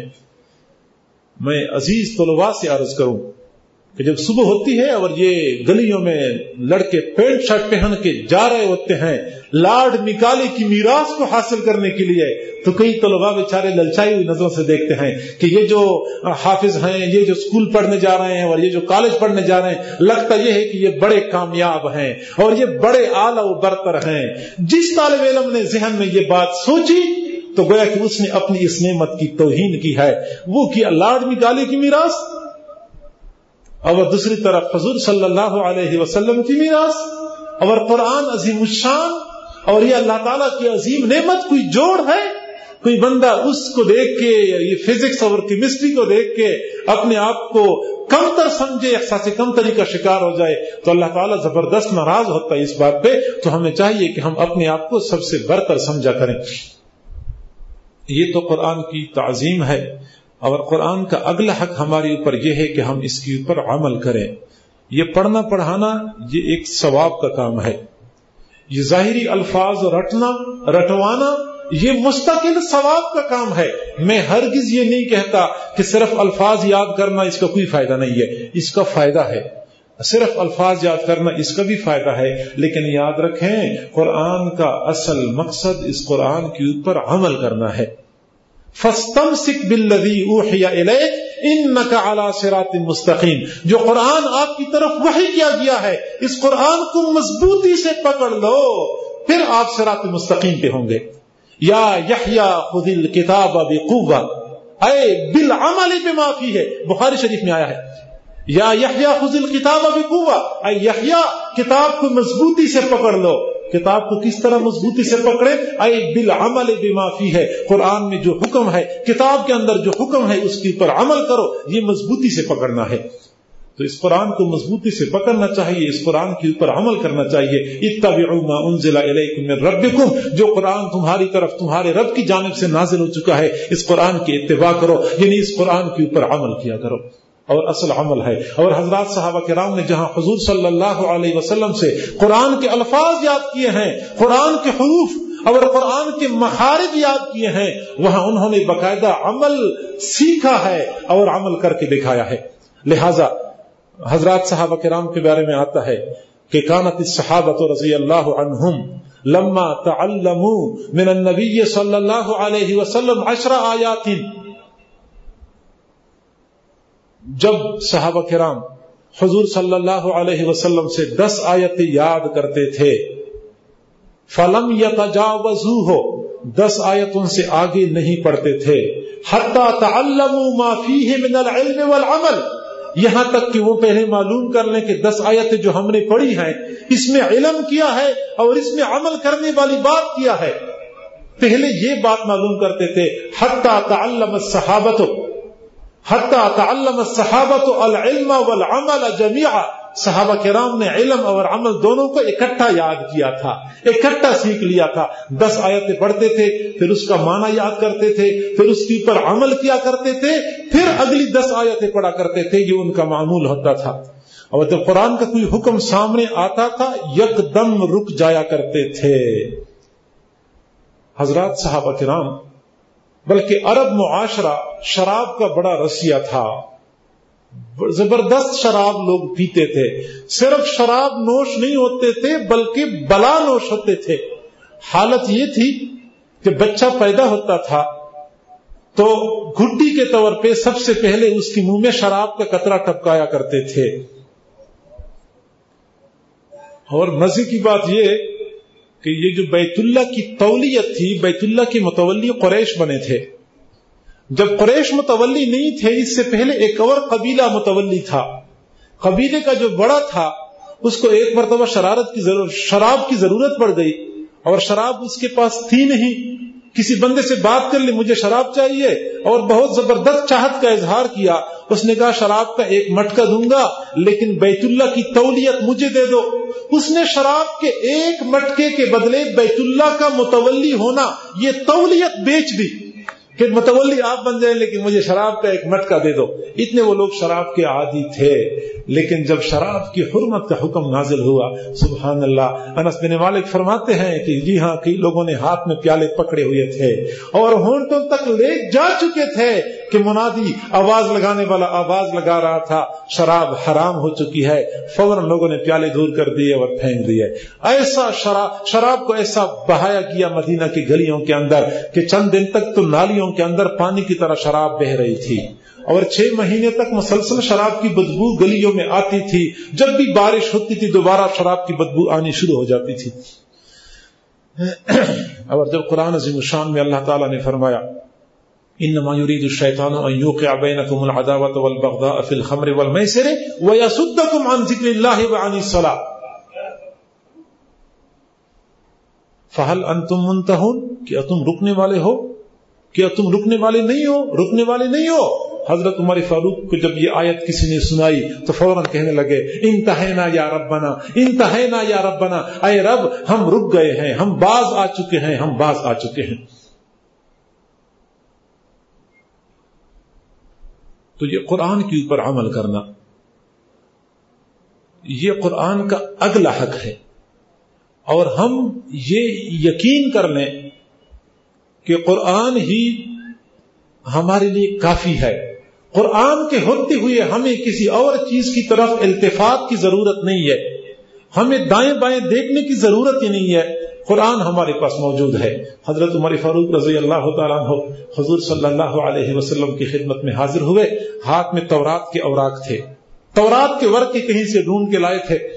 میں عزیز طلباء سے عرض کروں کہ جب صبح ہوتی ہے اور یہ گلیوں میں لڑکے پینٹ شرٹ پہن کے جا رہے ہوتے ہیں لاڈ نکالے کی میراث کو حاصل کرنے کے لیے, تو کئی طلباء بیچارے للچائی ہوئی نظروں سے دیکھتے ہیں کہ یہ جو حافظ ہیں, یہ جو اسکول پڑھنے جا رہے ہیں اور یہ جو کالج پڑھنے جا رہے ہیں, لگتا یہ ہے کہ یہ بڑے کامیاب ہیں اور یہ بڑے اعلیٰ و برتر ہیں. جس طالب علم نے ذہن میں یہ بات سوچی تو گویا کہ اس نے اپنی اس نعمت کی توہین کی ہے. وہ کیا لاڈ نکالے کی میراث, اور دوسری طرف حضور صلی اللہ علیہ وسلم کی میراث اور قرآن عظیم الشان, اور یہ اللہ تعالیٰ کی عظیم نعمت کوئی جوڑ ہے؟ کوئی بندہ اس کو دیکھ کے, یہ فزکس اور کیمسٹری کو دیکھ کے اپنے آپ کو کمتر سمجھے, احساس کمتری کا شکار ہو جائے تو اللہ تعالیٰ زبردست ناراض ہوتا ہے اس بات پہ. تو ہمیں چاہیے کہ ہم اپنے آپ کو سب سے برتر سمجھا کریں. یہ تو قرآن کی تعظیم ہے. اور قرآن کا اگلا حق ہمارے اوپر یہ ہے کہ ہم اس کے اوپر عمل کریں. یہ پڑھنا پڑھانا یہ ایک ثواب کا کام ہے. یہ ظاہری الفاظ رٹنا رٹوانا یہ مستقل ثواب کا کام ہے. میں ہرگز یہ نہیں کہتا کہ صرف الفاظ یاد کرنا اس کا کوئی فائدہ نہیں ہے, اس کا فائدہ ہے. صرف الفاظ یاد کرنا اس کا بھی فائدہ ہے, لیکن یاد رکھیں قرآن کا اصل مقصد اس قرآن کے اوپر عمل کرنا ہے. فاستمسک بالذی اوحی الیک انک علی صراط مستقیم. جو قرآن آپ کی طرف وحی کیا گیا ہے اس قرآن کو مضبوطی سے پکڑ لو، پھر آپ صراط مستقیم پہ ہوں گے. یا یحییٰ خذ الکتاب بقوہ اے بالعمل بما فیہ، بخاری شریف میں آیا ہے یا یحییٰ خذ الکتاب بقوہ، اے یحییٰ کتاب کو مضبوطی سے پکڑ لو. کتاب کو کس طرح مضبوطی سے پکڑے؟ اے بالعمل بما فیہ، قرآن میں جو حکم ہے، کتاب کے اندر جو حکم ہے اس کے اوپر عمل کرو، یہ مضبوطی سے پکڑنا ہے. تو اس قرآن کو مضبوطی سے پکڑنا چاہیے، اس قرآن کے اوپر عمل کرنا چاہیے. اتبعوا ما انزل الیکم من ربکم، جو قرآن تمہاری طرف تمہارے رب کی جانب سے نازل ہو چکا ہے اس قرآن کی اتباع کرو، یعنی اس قرآن کے اوپر عمل کیا کرو. اور اصل عمل ہے. اور حضرات صحابہ کرام نے جہاں حضور صلی اللہ علیہ وسلم سے قرآن کے الفاظ یاد کیے ہیں، قرآن کے حروف اور قرآن کے مخارج یاد کیے ہیں، وہاں انہوں نے باقاعدہ عمل سیکھا ہے اور عمل کر کے دکھایا ہے. لہذا حضرات صحابہ کرام کے بارے میں آتا ہے کہ کانت الصحابۃ رضی اللہ عنہم لما تعلموا من النبی صلی اللہ علیہ وسلم 10 آیات، جب صحابہ کرام حضور صلی اللہ علیہ وسلم سے 10 آیتیں یاد کرتے تھے، فلم یتجاوزوہ، 10 آیتوں سے آگے نہیں پڑھتے تھے، حتی تعلموا ما فیہ من العلم والعمل، یہاں تک کہ وہ پہلے معلوم کر لیں کہ 10 آیتیں جو ہم نے پڑھی ہیں اس میں علم کیا ہے اور اس میں عمل کرنے والی بات کیا ہے. پہلے یہ بات معلوم کرتے تھے. حتی تعلم الصحابۃ العلم والعمل جميعا، صحابہ کرام نے علم اور عمل دونوں کو اکٹھا یاد کیا تھا، اکٹھا سیکھ لیا تھا. 10 آیتیں پڑھتے تھے، پھر اس کا معنی یاد کرتے تھے، پھر اس کے اوپر عمل کیا کرتے تھے، پھر اگلی 10 آیتیں پڑھا کرتے تھے. یہ ان کا معمول ہوتا تھا. اور جب قرآن کا کوئی حکم سامنے آتا تھا یکدم رک جایا کرتے تھے. حضرات صحابہ کرام، بلکہ عرب معاشرہ شراب کا بڑا رسیہ تھا، زبردست شراب لوگ پیتے تھے. صرف شراب نوش نہیں ہوتے تھے بلکہ بلا نوش ہوتے تھے. حالت یہ تھی کہ بچہ پیدا ہوتا تھا تو گھٹی کے طور پہ سب سے پہلے اس کے منہ میں شراب کا قطرہ ٹپکایا کرتے تھے. اور مزے کی بات یہ کہ یہ جو بیت اللہ کی تولیت تھی، بیت اللہ کے متولی قریش بنے تھے. جب قریش متولی نہیں تھے، اس سے پہلے ایک اور قبیلہ متولی تھا. قبیلے کا جو بڑا تھا اس کو ایک مرتبہ شراب کی ضرورت پڑ گئی، اور شراب اس کے پاس تھی نہیں. کسی بندے سے بات کر لی مجھے شراب چاہیے، اور بہت زبردست چاہت کا اظہار کیا. اس نے کہا شراب کا ایک مٹکا دوں گا لیکن بیت اللہ کی تولیت مجھے دے دو. اس نے شراب کے ایک مٹکے کے بدلے بیت اللہ کا متولی ہونا، یہ تولیت بیچ دی کہ متولی آپ بن جائیں لیکن مجھے شراب کا ایک مٹکا دے دو. اتنے وہ لوگ شراب کے عادی تھے. لیکن جب شراب کی حرمت کا حکم نازل ہوا، سبحان اللہ، انس بن مالک فرماتے ہیں کہ جی ہاں، کئی لوگوں نے ہاتھ میں پیالے پکڑے ہوئے تھے اور ہونٹوں تک لے جا چکے تھے کہ منادی آواز لگانے والا آواز لگا رہا تھا شراب حرام ہو چکی ہے. فوراً لوگوں نے پیالے دور کر دیے اور پھینک دیے. ایسا شراب کو ایسا بہایا گیا مدینہ کی گلیوں کے اندر کہ چند دن تک تو نالیوں کے اندر پانی کی طرح شراب بہ رہی تھی، اور 6 مہینے تک مسلسل شراب کی بدبو گلیوں میں آتی تھی. جب بھی بارش ہوتی تھی دوبارہ شراب کی بدبو آنی شروع ہو جاتی تھی. اور جب قرآن عظیم الشان میں اللہ تعالیٰ نے فرمایا انما يريد الشيطان ان يوقع بينكم العداوة والبغضاء في الخمر والميسر ويصدكم عن ذكر الله وعن الصلاة فهل انتم منتهون، کیا تم رکنے والے ہو؟ کیا تم رکنے والے نہیں ہو؟ رکنے والے نہیں ہو. حضرت عمر فاروق کو جب یہ آیت کسی نے سنائی تو فوراً کہنے لگے انتہینا یا ربنا، انتہینا یا ربنا، اے رب ہم رک گئے ہیں، ہم باز آ چکے ہیں، ہم باز آ چکے ہیں. تو یہ قرآن کے اوپر عمل کرنا، یہ قرآن کا اگلا حق ہے. اور ہم یہ یقین کر لیں کہ قرآن ہی ہمارے لیے کافی ہے. قرآن کے ہوتے ہوئے ہمیں کسی اور چیز کی طرف التفات کی ضرورت نہیں ہے، ہمیں دائیں بائیں دیکھنے کی ضرورت ہی نہیں ہے. قرآن ہمارے پاس موجود ہے. حضرت عمر فاروق رضی اللہ تعالیٰ عنہ حضور صلی اللہ علیہ وسلم کی خدمت میں حاضر ہوئے. ہاتھ میں تورات کے اوراق تھے, تورات کے ورقے کہیں سے ڈھونڈ کے لائے تھے.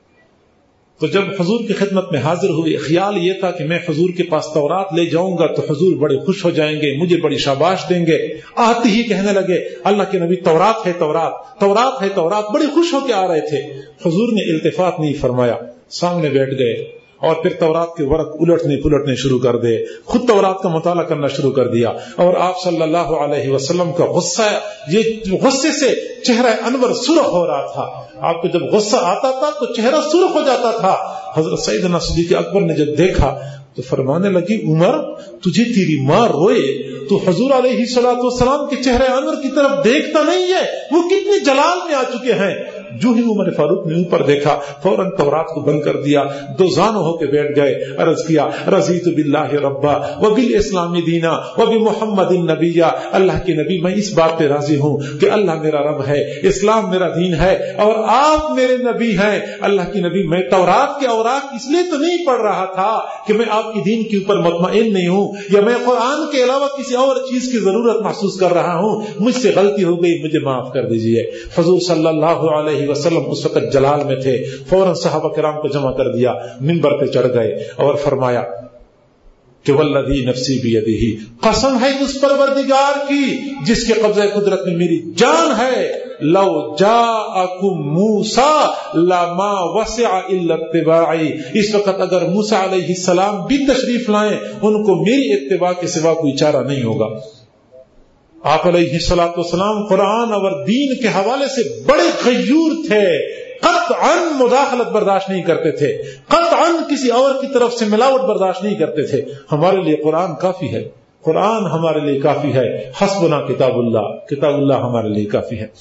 تو جب حضور کی خدمت میں حاضر ہوئے, خیال یہ تھا کہ میں حضور کے پاس تورات لے جاؤں گا تو حضور بڑے خوش ہو جائیں گے, مجھے بڑی شاباش دیں گے. آتے ہی کہنے لگے اللہ کے نبی تورات ہے تورات, تورات ہے تورات, بڑے خوش ہو کے آ رہے تھے. حضور نے التفات نہیں فرمایا, سامنے بیٹھ گئے اور پھر تورات کے ورق الٹنے پلٹنے شروع کر دے, خود تورات کا مطالعہ کرنا شروع کر دیا. اور آپ صلی اللہ علیہ وسلم کا غصہ, یہ غصے سے چہرہ انور سرخ ہو رہا تھا. آپ کو جب غصہ آتا تھا تو چہرہ سرخ ہو جاتا تھا. حضرت سیدنا صدیق اکبر نے جب دیکھا تو فرمانے لگی عمر تجھے تیری ماں روئے تو حضور علیہ الصلوۃ والسلام کے چہرہ انور کی طرف دیکھتا نہیں ہے, وہ کتنے جلال میں آ چکے ہیں. جو ہی عمر فاروق نے اوپر دیکھا فوراً تورات کو بند کر دیا, دو زانو ہو کے بیٹھ گئے, عرض کیا رضیت باللہ ربا وبالاسلام دینا وبمحمد النبی. اللہ کے نبی میں اس بات پہ راضی ہوں کہ اللہ میرا رب ہے, اسلام میرا دین ہے اور آپ میرے نبی ہیں. اللہ کی نبی میں تورات کے اوراق اس لیے تو نہیں پڑھ رہا تھا کہ میں آپ کی دین کے اوپر مطمئن نہیں ہوں یا میں قرآن کے علاوہ کسی اور چیز کی ضرورت محسوس کر رہا ہوں, مجھ سے غلطی ہو گئی, مجھے معاف کر دیجیے. حضور صلی اللہ علیہ وسلم اس وقت جلال میں تھے, فوراً صحابہ کرام کو جمع کر دیا, منبر پہ چڑھ گئے اور فرمایا کہ والذی نفسی بیدہ, قسم ہے اس پروردگار کی جس کے قبضہ قدرت میں میری جان ہے, لو جاءکم موسیٰ لما وسع الا اتباعی. اس وقت اگر موسیٰ علیہ السلام بھی تشریف لائیں ان کو میری اتباع کے سوا کوئی چارہ نہیں ہوگا. آپ علیہ الصلوۃ والسلام قرآن اور دین کے حوالے سے بڑے غیور تھے, قطعاً مداخلت برداشت نہیں کرتے تھے, قطعاً کسی اور کی طرف سے ملاوٹ برداشت نہیں کرتے تھے. ہمارے لیے قرآن کافی ہے, قرآن ہمارے لیے کافی ہے. حسبنا کتاب اللہ, کتاب اللہ ہمارے لیے کافی ہے.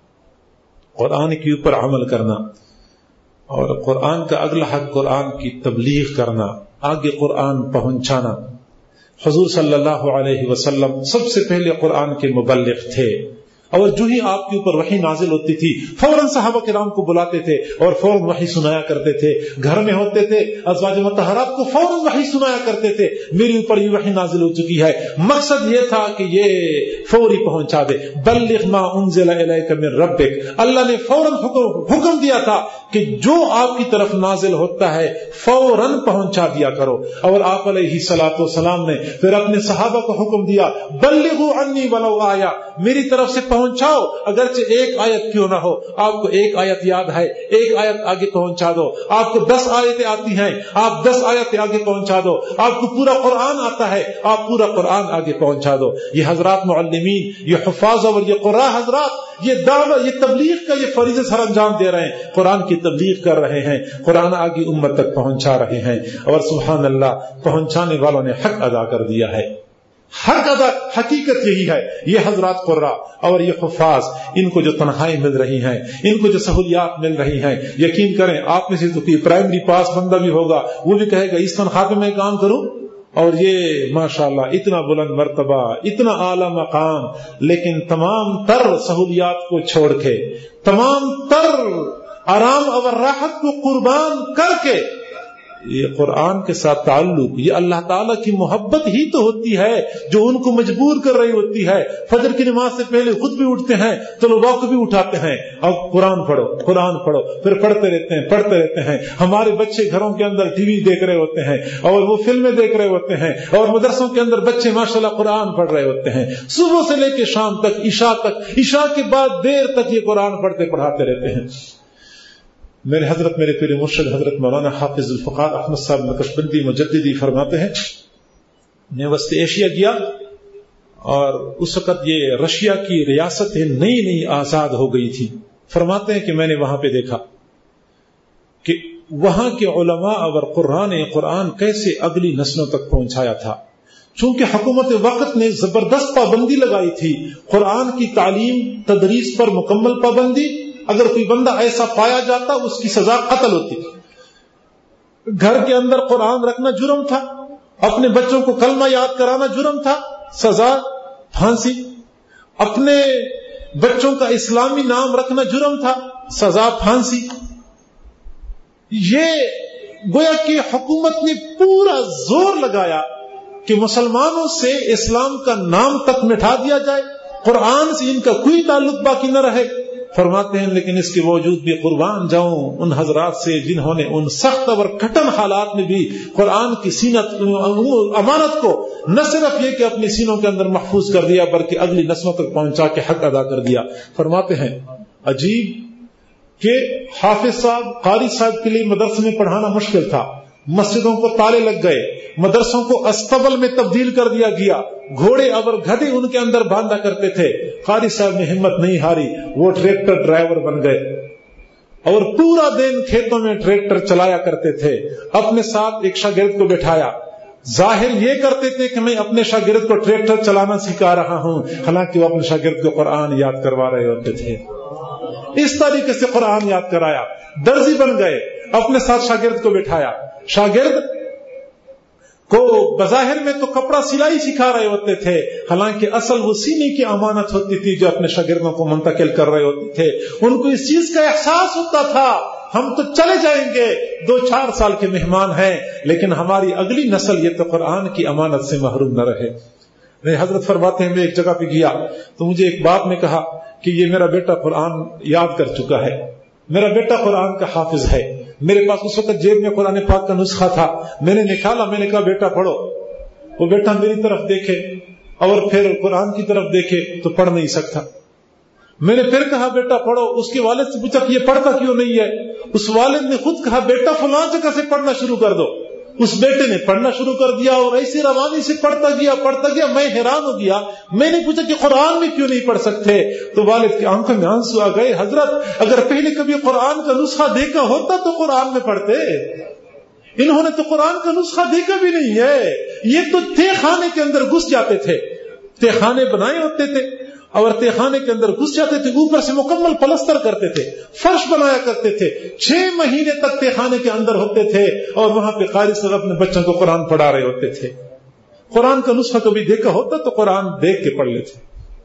قرآن کے اوپر عمل کرنا اور قرآن کا اگلا حق قرآن کی تبلیغ کرنا, آگے قرآن پہنچانا. حضور صلی اللہ علیہ وسلم سب سے پہلے قرآن کے مبلغ تھے, اور جو ہی آپ کے اوپر وحی نازل ہوتی تھی فوراً صحابہ کرام کو بلاتے تھے اور فوراً وحی سنایا کرتے تھے. گھر میں ہوتے تھے ازواج مطہرات کو فوراً وحی سنایا کرتے تھے, میرے اوپر یہ وحی نازل ہو چکی ہے. مقصد یہ تھا کہ یہ فوری پہنچا دے. بلغ ما انزل الیک من ربک, اللہ نے فوراً حکم دیا تھا کہ جو آپ کی طرف نازل ہوتا ہے فوراً پہنچا دیا کرو. اور آپ علیہ الصلوۃ والسلام نے پھر اپنے صحابہ کو حکم دیا بلغوا عنی ولو آیا, میری طرف سے پہنچاؤ اگرچہ ایک آیت کیوں نہ ہو. آپ کو ایک آیت یاد ہے, ایک آیت آگے پہنچا دو. آپ کو 10 آیتیں آتی ہیں, آپ 10 آیتیں آگے پہنچا دو. آپ کو پورا قرآن آتا ہے, آپ پورا قرآن آگے پہنچا دو. یہ حضرات معلمین, یہ حفاظ اور یہ قراء حضرات, یہ دعوت, یہ تبلیغ کا یہ فریضہ سر انجام دے رہے ہیں, قرآن کی تبلیغ کر رہے ہیں, قرآن آگے امت تک پہنچا رہے ہیں. اور سبحان اللہ, پہنچانے والوں نے حق ادا کر دیا ہے. حق ادا, حقیقت یہی ہے. یہ حضرات قراء اور یہ حفاظ, ان کو جو تنخواہیں مل رہی ہیں, ان کو جو سہولیات مل رہی ہیں, یقین کریں آپ میں سے تو کوئی پرائمری پاس بندہ بھی ہوگا, وہ بھی کہے گا اس تنخواہ پہ میں کام کروں. اور یہ ماشاءاللہ اتنا بلند مرتبہ, اتنا اعلی مقام, لیکن تمام تر سہولیات کو چھوڑ کے, تمام تر آرام اور راحت کو قربان کر کے یہ قرآن کے ساتھ تعلق, یہ اللہ تعالیٰ کی محبت ہی تو ہوتی ہے جو ان کو مجبور کر رہی ہوتی ہے. فجر کی نماز سے پہلے خود بھی اٹھتے ہیں, طلباء کو بھی اٹھاتے ہیں, اب قرآن پڑھو, قرآن پڑھو, پھر پڑھتے رہتے ہیں. ہمارے بچے گھروں کے اندر ٹی وی دیکھ رہے ہوتے ہیں اور وہ فلمیں دیکھ رہے ہوتے ہیں, اور مدرسوں کے اندر بچے ماشاءاللہ قرآن پڑھ رہے ہوتے ہیں. صبح سے لے کے شام تک, عشاء تک, عشاء کے بعد دیر تک یہ قرآن پڑھاتے رہتے ہیں. میرے حضرت, میرے پیر مرشد حضرت مولانا حافظ الفقار احمد صاحب نقشبندی مجددی فرماتے ہیں, میں وسط ایشیا گیا اور اس وقت یہ رشیا کی ریاستیں نئی آزاد ہو گئی تھی. فرماتے ہیں کہ میں نے وہاں پہ دیکھا کہ وہاں کے علماء اور قرآن کیسے اگلی نسلوں تک پہنچایا تھا. چونکہ حکومت وقت نے زبردست پابندی لگائی تھی, قرآن کی تعلیم تدریس پر مکمل پابندی. اگر کوئی بندہ ایسا پایا جاتا اس کی سزا قتل ہوتی. گھر کے اندر قرآن رکھنا جرم تھا, اپنے بچوں کو کلمہ یاد کرانا جرم تھا, سزا پھانسی. اپنے بچوں کا اسلامی نام رکھنا جرم تھا, سزا پھانسی. یہ گویا کہ حکومت نے پورا زور لگایا کہ مسلمانوں سے اسلام کا نام تک مٹا دیا جائے، قرآن سے ان کا کوئی تعلق باقی نہ رہے. فرماتے ہیں لیکن اس کے باوجود بھی قربان جاؤں ان حضرات سے جنہوں نے ان سخت اور کٹن حالات میں بھی قرآن کی امانت کو نہ صرف یہ کہ اپنی سینوں کے اندر محفوظ کر دیا بلکہ اگلی نسلوں تک پہنچا کے حق ادا کر دیا. فرماتے ہیں عجیب کہ حافظ صاحب قاری صاحب کے لیے مدرسے میں پڑھانا مشکل تھا، مسجدوں کو تالے لگ گئے، مدرسوں کو استبل میں تبدیل کر دیا گیا، گھوڑے اور گدھے ان کے اندر باندھا کرتے تھے. قاری صاحب نے ہمت نہیں ہاری، وہ ٹریکٹر ڈرائیور بن گئے اور پورا دن کھیتوں میں ٹریکٹر چلایا کرتے تھے. اپنے ساتھ ایک شاگرد کو بٹھایا، ظاہر یہ کرتے تھے کہ میں اپنے شاگرد کو ٹریکٹر چلانا سکھا رہا ہوں، حالانکہ وہ اپنے شاگرد کو قرآن یاد کروا رہے ہوتے تھے. اس طریقے سے قرآن یاد کرایا. درزی بن گئے، اپنے ساتھ شاگرد کو بٹھایا، شاگرد کو بظاہر میں تو کپڑا سلائی سکھا رہے ہوتے تھے، حالانکہ اصل وہ سینے کی امانت ہوتی تھی جو اپنے شاگردوں کو منتقل کر رہے ہوتے تھے. ان کو اس چیز کا احساس ہوتا تھا ہم تو چلے جائیں گے، 2-4 سال کے مہمان ہیں، لیکن ہماری اگلی نسل یہ تو قرآن کی امانت سے محروم نہ رہے. حضرت فرماتے ہیں میں ایک جگہ پہ گیا تو مجھے ایک باپ نے کہا کہ یہ میرا بیٹا قرآن یاد کر چکا ہے، میرا بیٹا قرآن کا حافظ ہے. میرے پاس اس وقت جیب میں قرآن پاک کا نسخہ تھا، میں نے نکالا، میں نے کہا بیٹا پڑھو. وہ بیٹا میری طرف دیکھے اور پھر قرآن کی طرف دیکھے تو پڑھ نہیں سکتا. میں نے پھر کہا بیٹا پڑھو. اس کے والد سے پوچھا کہ یہ پڑھتا کیوں نہیں ہے؟ اس والد نے خود کہا بیٹا فلاں جگہ سے پڑھنا شروع کر دو. اس بیٹے نے پڑھنا شروع کر دیا اور ایسی روانی سے پڑھتا گیا. میں حیران ہو گیا. میں نے پوچھا کہ قرآن میں کیوں نہیں پڑھ سکتے؟ تو والد کی آنکھوں میں آنسو آ گئے. حضرت اگر پہلے کبھی قرآن کا نسخہ دیکھا ہوتا تو قرآن میں پڑھتے. انہوں نے تو قرآن کا نسخہ دیکھا بھی نہیں ہے. یہ تو تہ خانے کے اندر گھس جاتے تھے، تہ خانے بنائے ہوتے تھے اور تہ خانے کے اندر گھس جاتے تھے، اوپر سے مکمل پلستر کرتے تھے، فرش بنایا کرتے تھے، 6 مہینے تک تہ خانے کے اندر ہوتے تھے اور وہاں پہ قاری صاحب اپنے بچوں کو قرآن پڑھا رہے ہوتے تھے. قرآن کا نسخہ کبھی دیکھا ہوتا تو قرآن دیکھ کے پڑھ لیتے.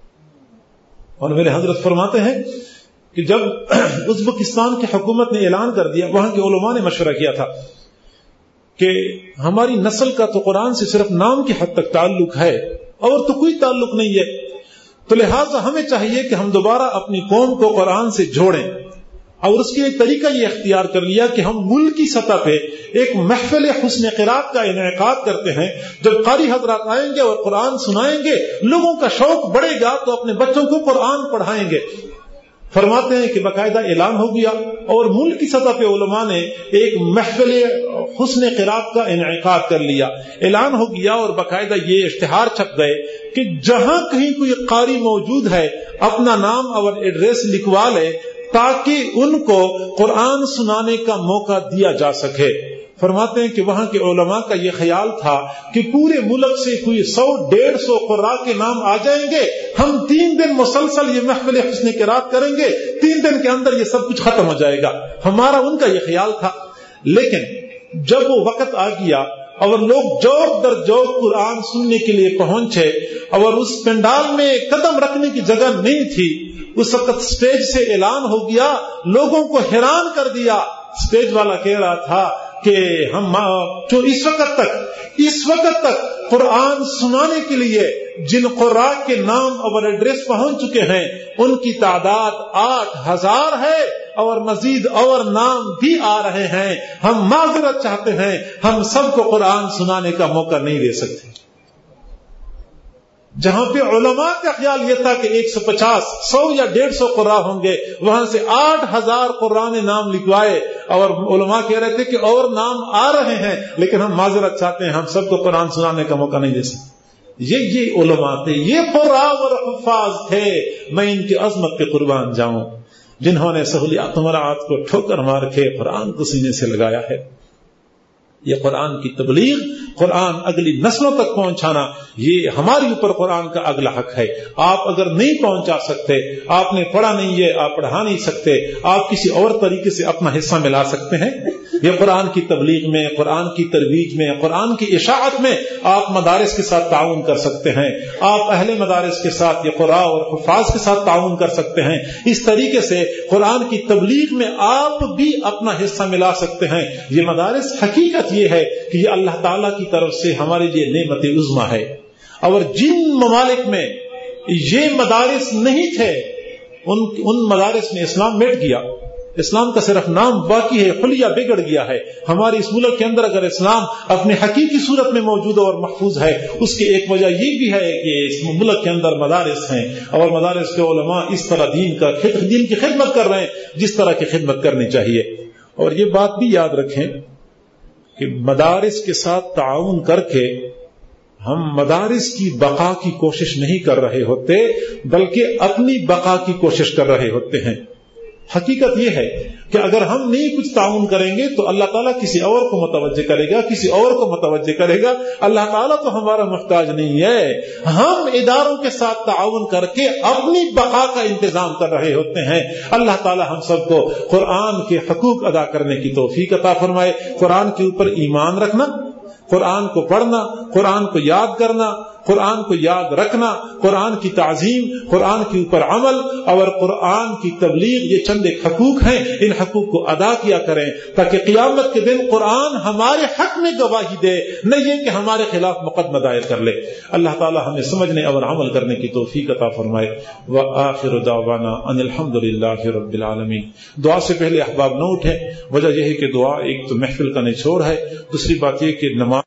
اور میرے حضرت فرماتے ہیں کہ جب ازبکستان کی حکومت نے اعلان کر دیا، وہاں کے علماء نے مشورہ کیا تھا کہ ہماری نسل کا تو قرآن سے صرف نام کی حد تک تعلق ہے اور تو کوئی تعلق نہیں ہے، تو لہٰذا ہمیں چاہیے کہ ہم دوبارہ اپنی قوم کو قرآن سے جوڑیں. اور اس کے ایک طریقہ یہ اختیار کر لیا کہ ہم ملکی سطح پہ ایک محفل حسن قرات کا انعقاد کرتے ہیں. جب قاری حضرات آئیں گے اور قرآن سنائیں گے، لوگوں کا شوق بڑھے گا تو اپنے بچوں کو قرآن پڑھائیں گے. فرماتے ہیں کہ باقاعدہ اعلان ہو گیا اور ملک کی سطح پہ علماء نے ایک محفل حسن قرات کا انعقاد کر لیا. اعلان ہو گیا اور باقاعدہ یہ اشتہار چھپ گئے کہ جہاں کہیں کوئی قاری موجود ہے اپنا نام اور ایڈریس لکھوا لے تاکہ ان کو قرآن سنانے کا موقع دیا جا سکے. فرماتے ہیں کہ وہاں کے علماء کا یہ خیال تھا کہ پورے ملک سے کوئی 100-150 قراء کے نام آ جائیں گے، ہم 3 دن مسلسل یہ محفل حسن قرات کریں گے، 3 دن کے اندر یہ سب کچھ ختم ہو جائے گا. ہمارا ان کا یہ خیال تھا. لیکن جب وہ وقت آ گیا اور لوگ جوق در جوق قرآن سننے کے لیے پہنچے اور اس پنڈال میں قدم رکھنے کی جگہ نہیں تھی، اس وقت سٹیج سے اعلان ہو گیا، لوگوں کو حیران کر دیا. سٹیج والا کہہ رہا تھا کہ ہم جو اس وقت تک قرآن سنانے کے لیے جن قراء کے نام اور ایڈریس پہنچ چکے ہیں ان کی تعداد 8000 ہے اور مزید اور نام بھی آ رہے ہیں. ہم معذرت چاہتے ہیں، ہم سب کو قرآن سنانے کا موقع نہیں دے سکتے. جہاں پہ علماء کا خیال یہ تھا کہ 150, 100 یا 150 قراء ہوں گے، وہاں سے 8000 قراء نے نام لکھوائے اور علماء کہہ رہے تھے کہ اور نام آ رہے ہیں لیکن ہم معذرت چاہتے ہیں، ہم سب کو قرآن سنانے کا موقع نہیں دے سکتے. یہ علماء تھے، یہ قراء اور حفاظ تھے. میں ان کی عظمت پہ قربان جاؤں جنہوں نے سہولیات مراعات کو ٹھوکر مار کے قرآن کو سینے سے لگایا ہے. یہ قرآن کی تبلیغ، قرآن اگلی نسلوں تک پہنچانا، یہ ہمارے اوپر قرآن کا اگلا حق ہے. آپ اگر نہیں پہنچا سکتے، آپ نے پڑھا نہیں ہے، آپ پڑھا نہیں سکتے، آپ کسی اور طریقے سے اپنا حصہ ملا سکتے ہیں، یہ قرآن کی تبلیغ میں، قرآن کی ترویج میں، قرآن کی اشاعت میں آپ مدارس کے ساتھ تعاون کر سکتے ہیں، آپ اہل مدارس کے ساتھ، یہ قراء اور حفاظ کے ساتھ تعاون کر سکتے ہیں. اس طریقے سے قرآن کی تبلیغ میں آپ بھی اپنا حصہ ملا سکتے ہیں. یہ مدارس حقیقت یہ ہے کہ یہ اللہ تعالیٰ کی طرف سے ہمارے لیے نعمت عظمیٰ ہے. اور جن ممالک میں یہ مدارس نہیں تھے ان مدارس میں اسلام مٹ گیا، اسلام کا صرف نام باقی ہے، خلیہ بگڑ گیا ہے. ہمارے اس ملک کے اندر اگر اسلام اپنے حقیقی صورت میں موجود اور محفوظ ہے، اس کی ایک وجہ یہ بھی ہے کہ اس ملک کے اندر مدارس ہیں اور مدارس کے علماء اس طرح دین کی خدمت کر رہے ہیں جس طرح کی خدمت کرنی چاہیے. اور یہ بات بھی یاد رکھیں کہ مدارس کے ساتھ تعاون کر کے ہم مدارس کی بقا کی کوشش نہیں کر رہے ہوتے بلکہ اپنی بقا کی کوشش کر رہے ہوتے ہیں. حقیقت یہ ہے کہ اگر ہم نہیں کچھ تعاون کریں گے تو اللہ تعالیٰ کسی اور کو متوجہ کرے گا، کسی اور کو متوجہ کرے گا. اللہ تعالیٰ تو ہمارا محتاج نہیں ہے، ہم اداروں کے ساتھ تعاون کر کے اپنی بقا کا انتظام کر رہے ہوتے ہیں. اللہ تعالیٰ ہم سب کو قرآن کے حقوق ادا کرنے کی توفیق عطا فرمائے. قرآن کے اوپر ایمان رکھنا، قرآن کو پڑھنا، قرآن کو یاد کرنا، قرآن کو یاد رکھنا، قرآن کی تعظیم، قرآن کے اوپر عمل اور قرآن کی تبلیغ، یہ چند ایک حقوق ہیں. ان حقوق کو ادا کیا کریں تاکہ قیامت کے دن قرآن ہمارے حق میں گواہی دے، نہ یہ کہ ہمارے خلاف مقدمہ دائر کر لے. اللہ تعالی ہمیں سمجھنے اور عمل کرنے کی توفیق عطا فرمائے. وآخر دعوانا ان الحمد للہ رب العالمین. دعا سے پہلے احباب نہ اٹھیں، وجہ یہ ہے کہ دعا ایک تو محفل کا نچوڑ ہے، دوسری بات یہ کہ نماز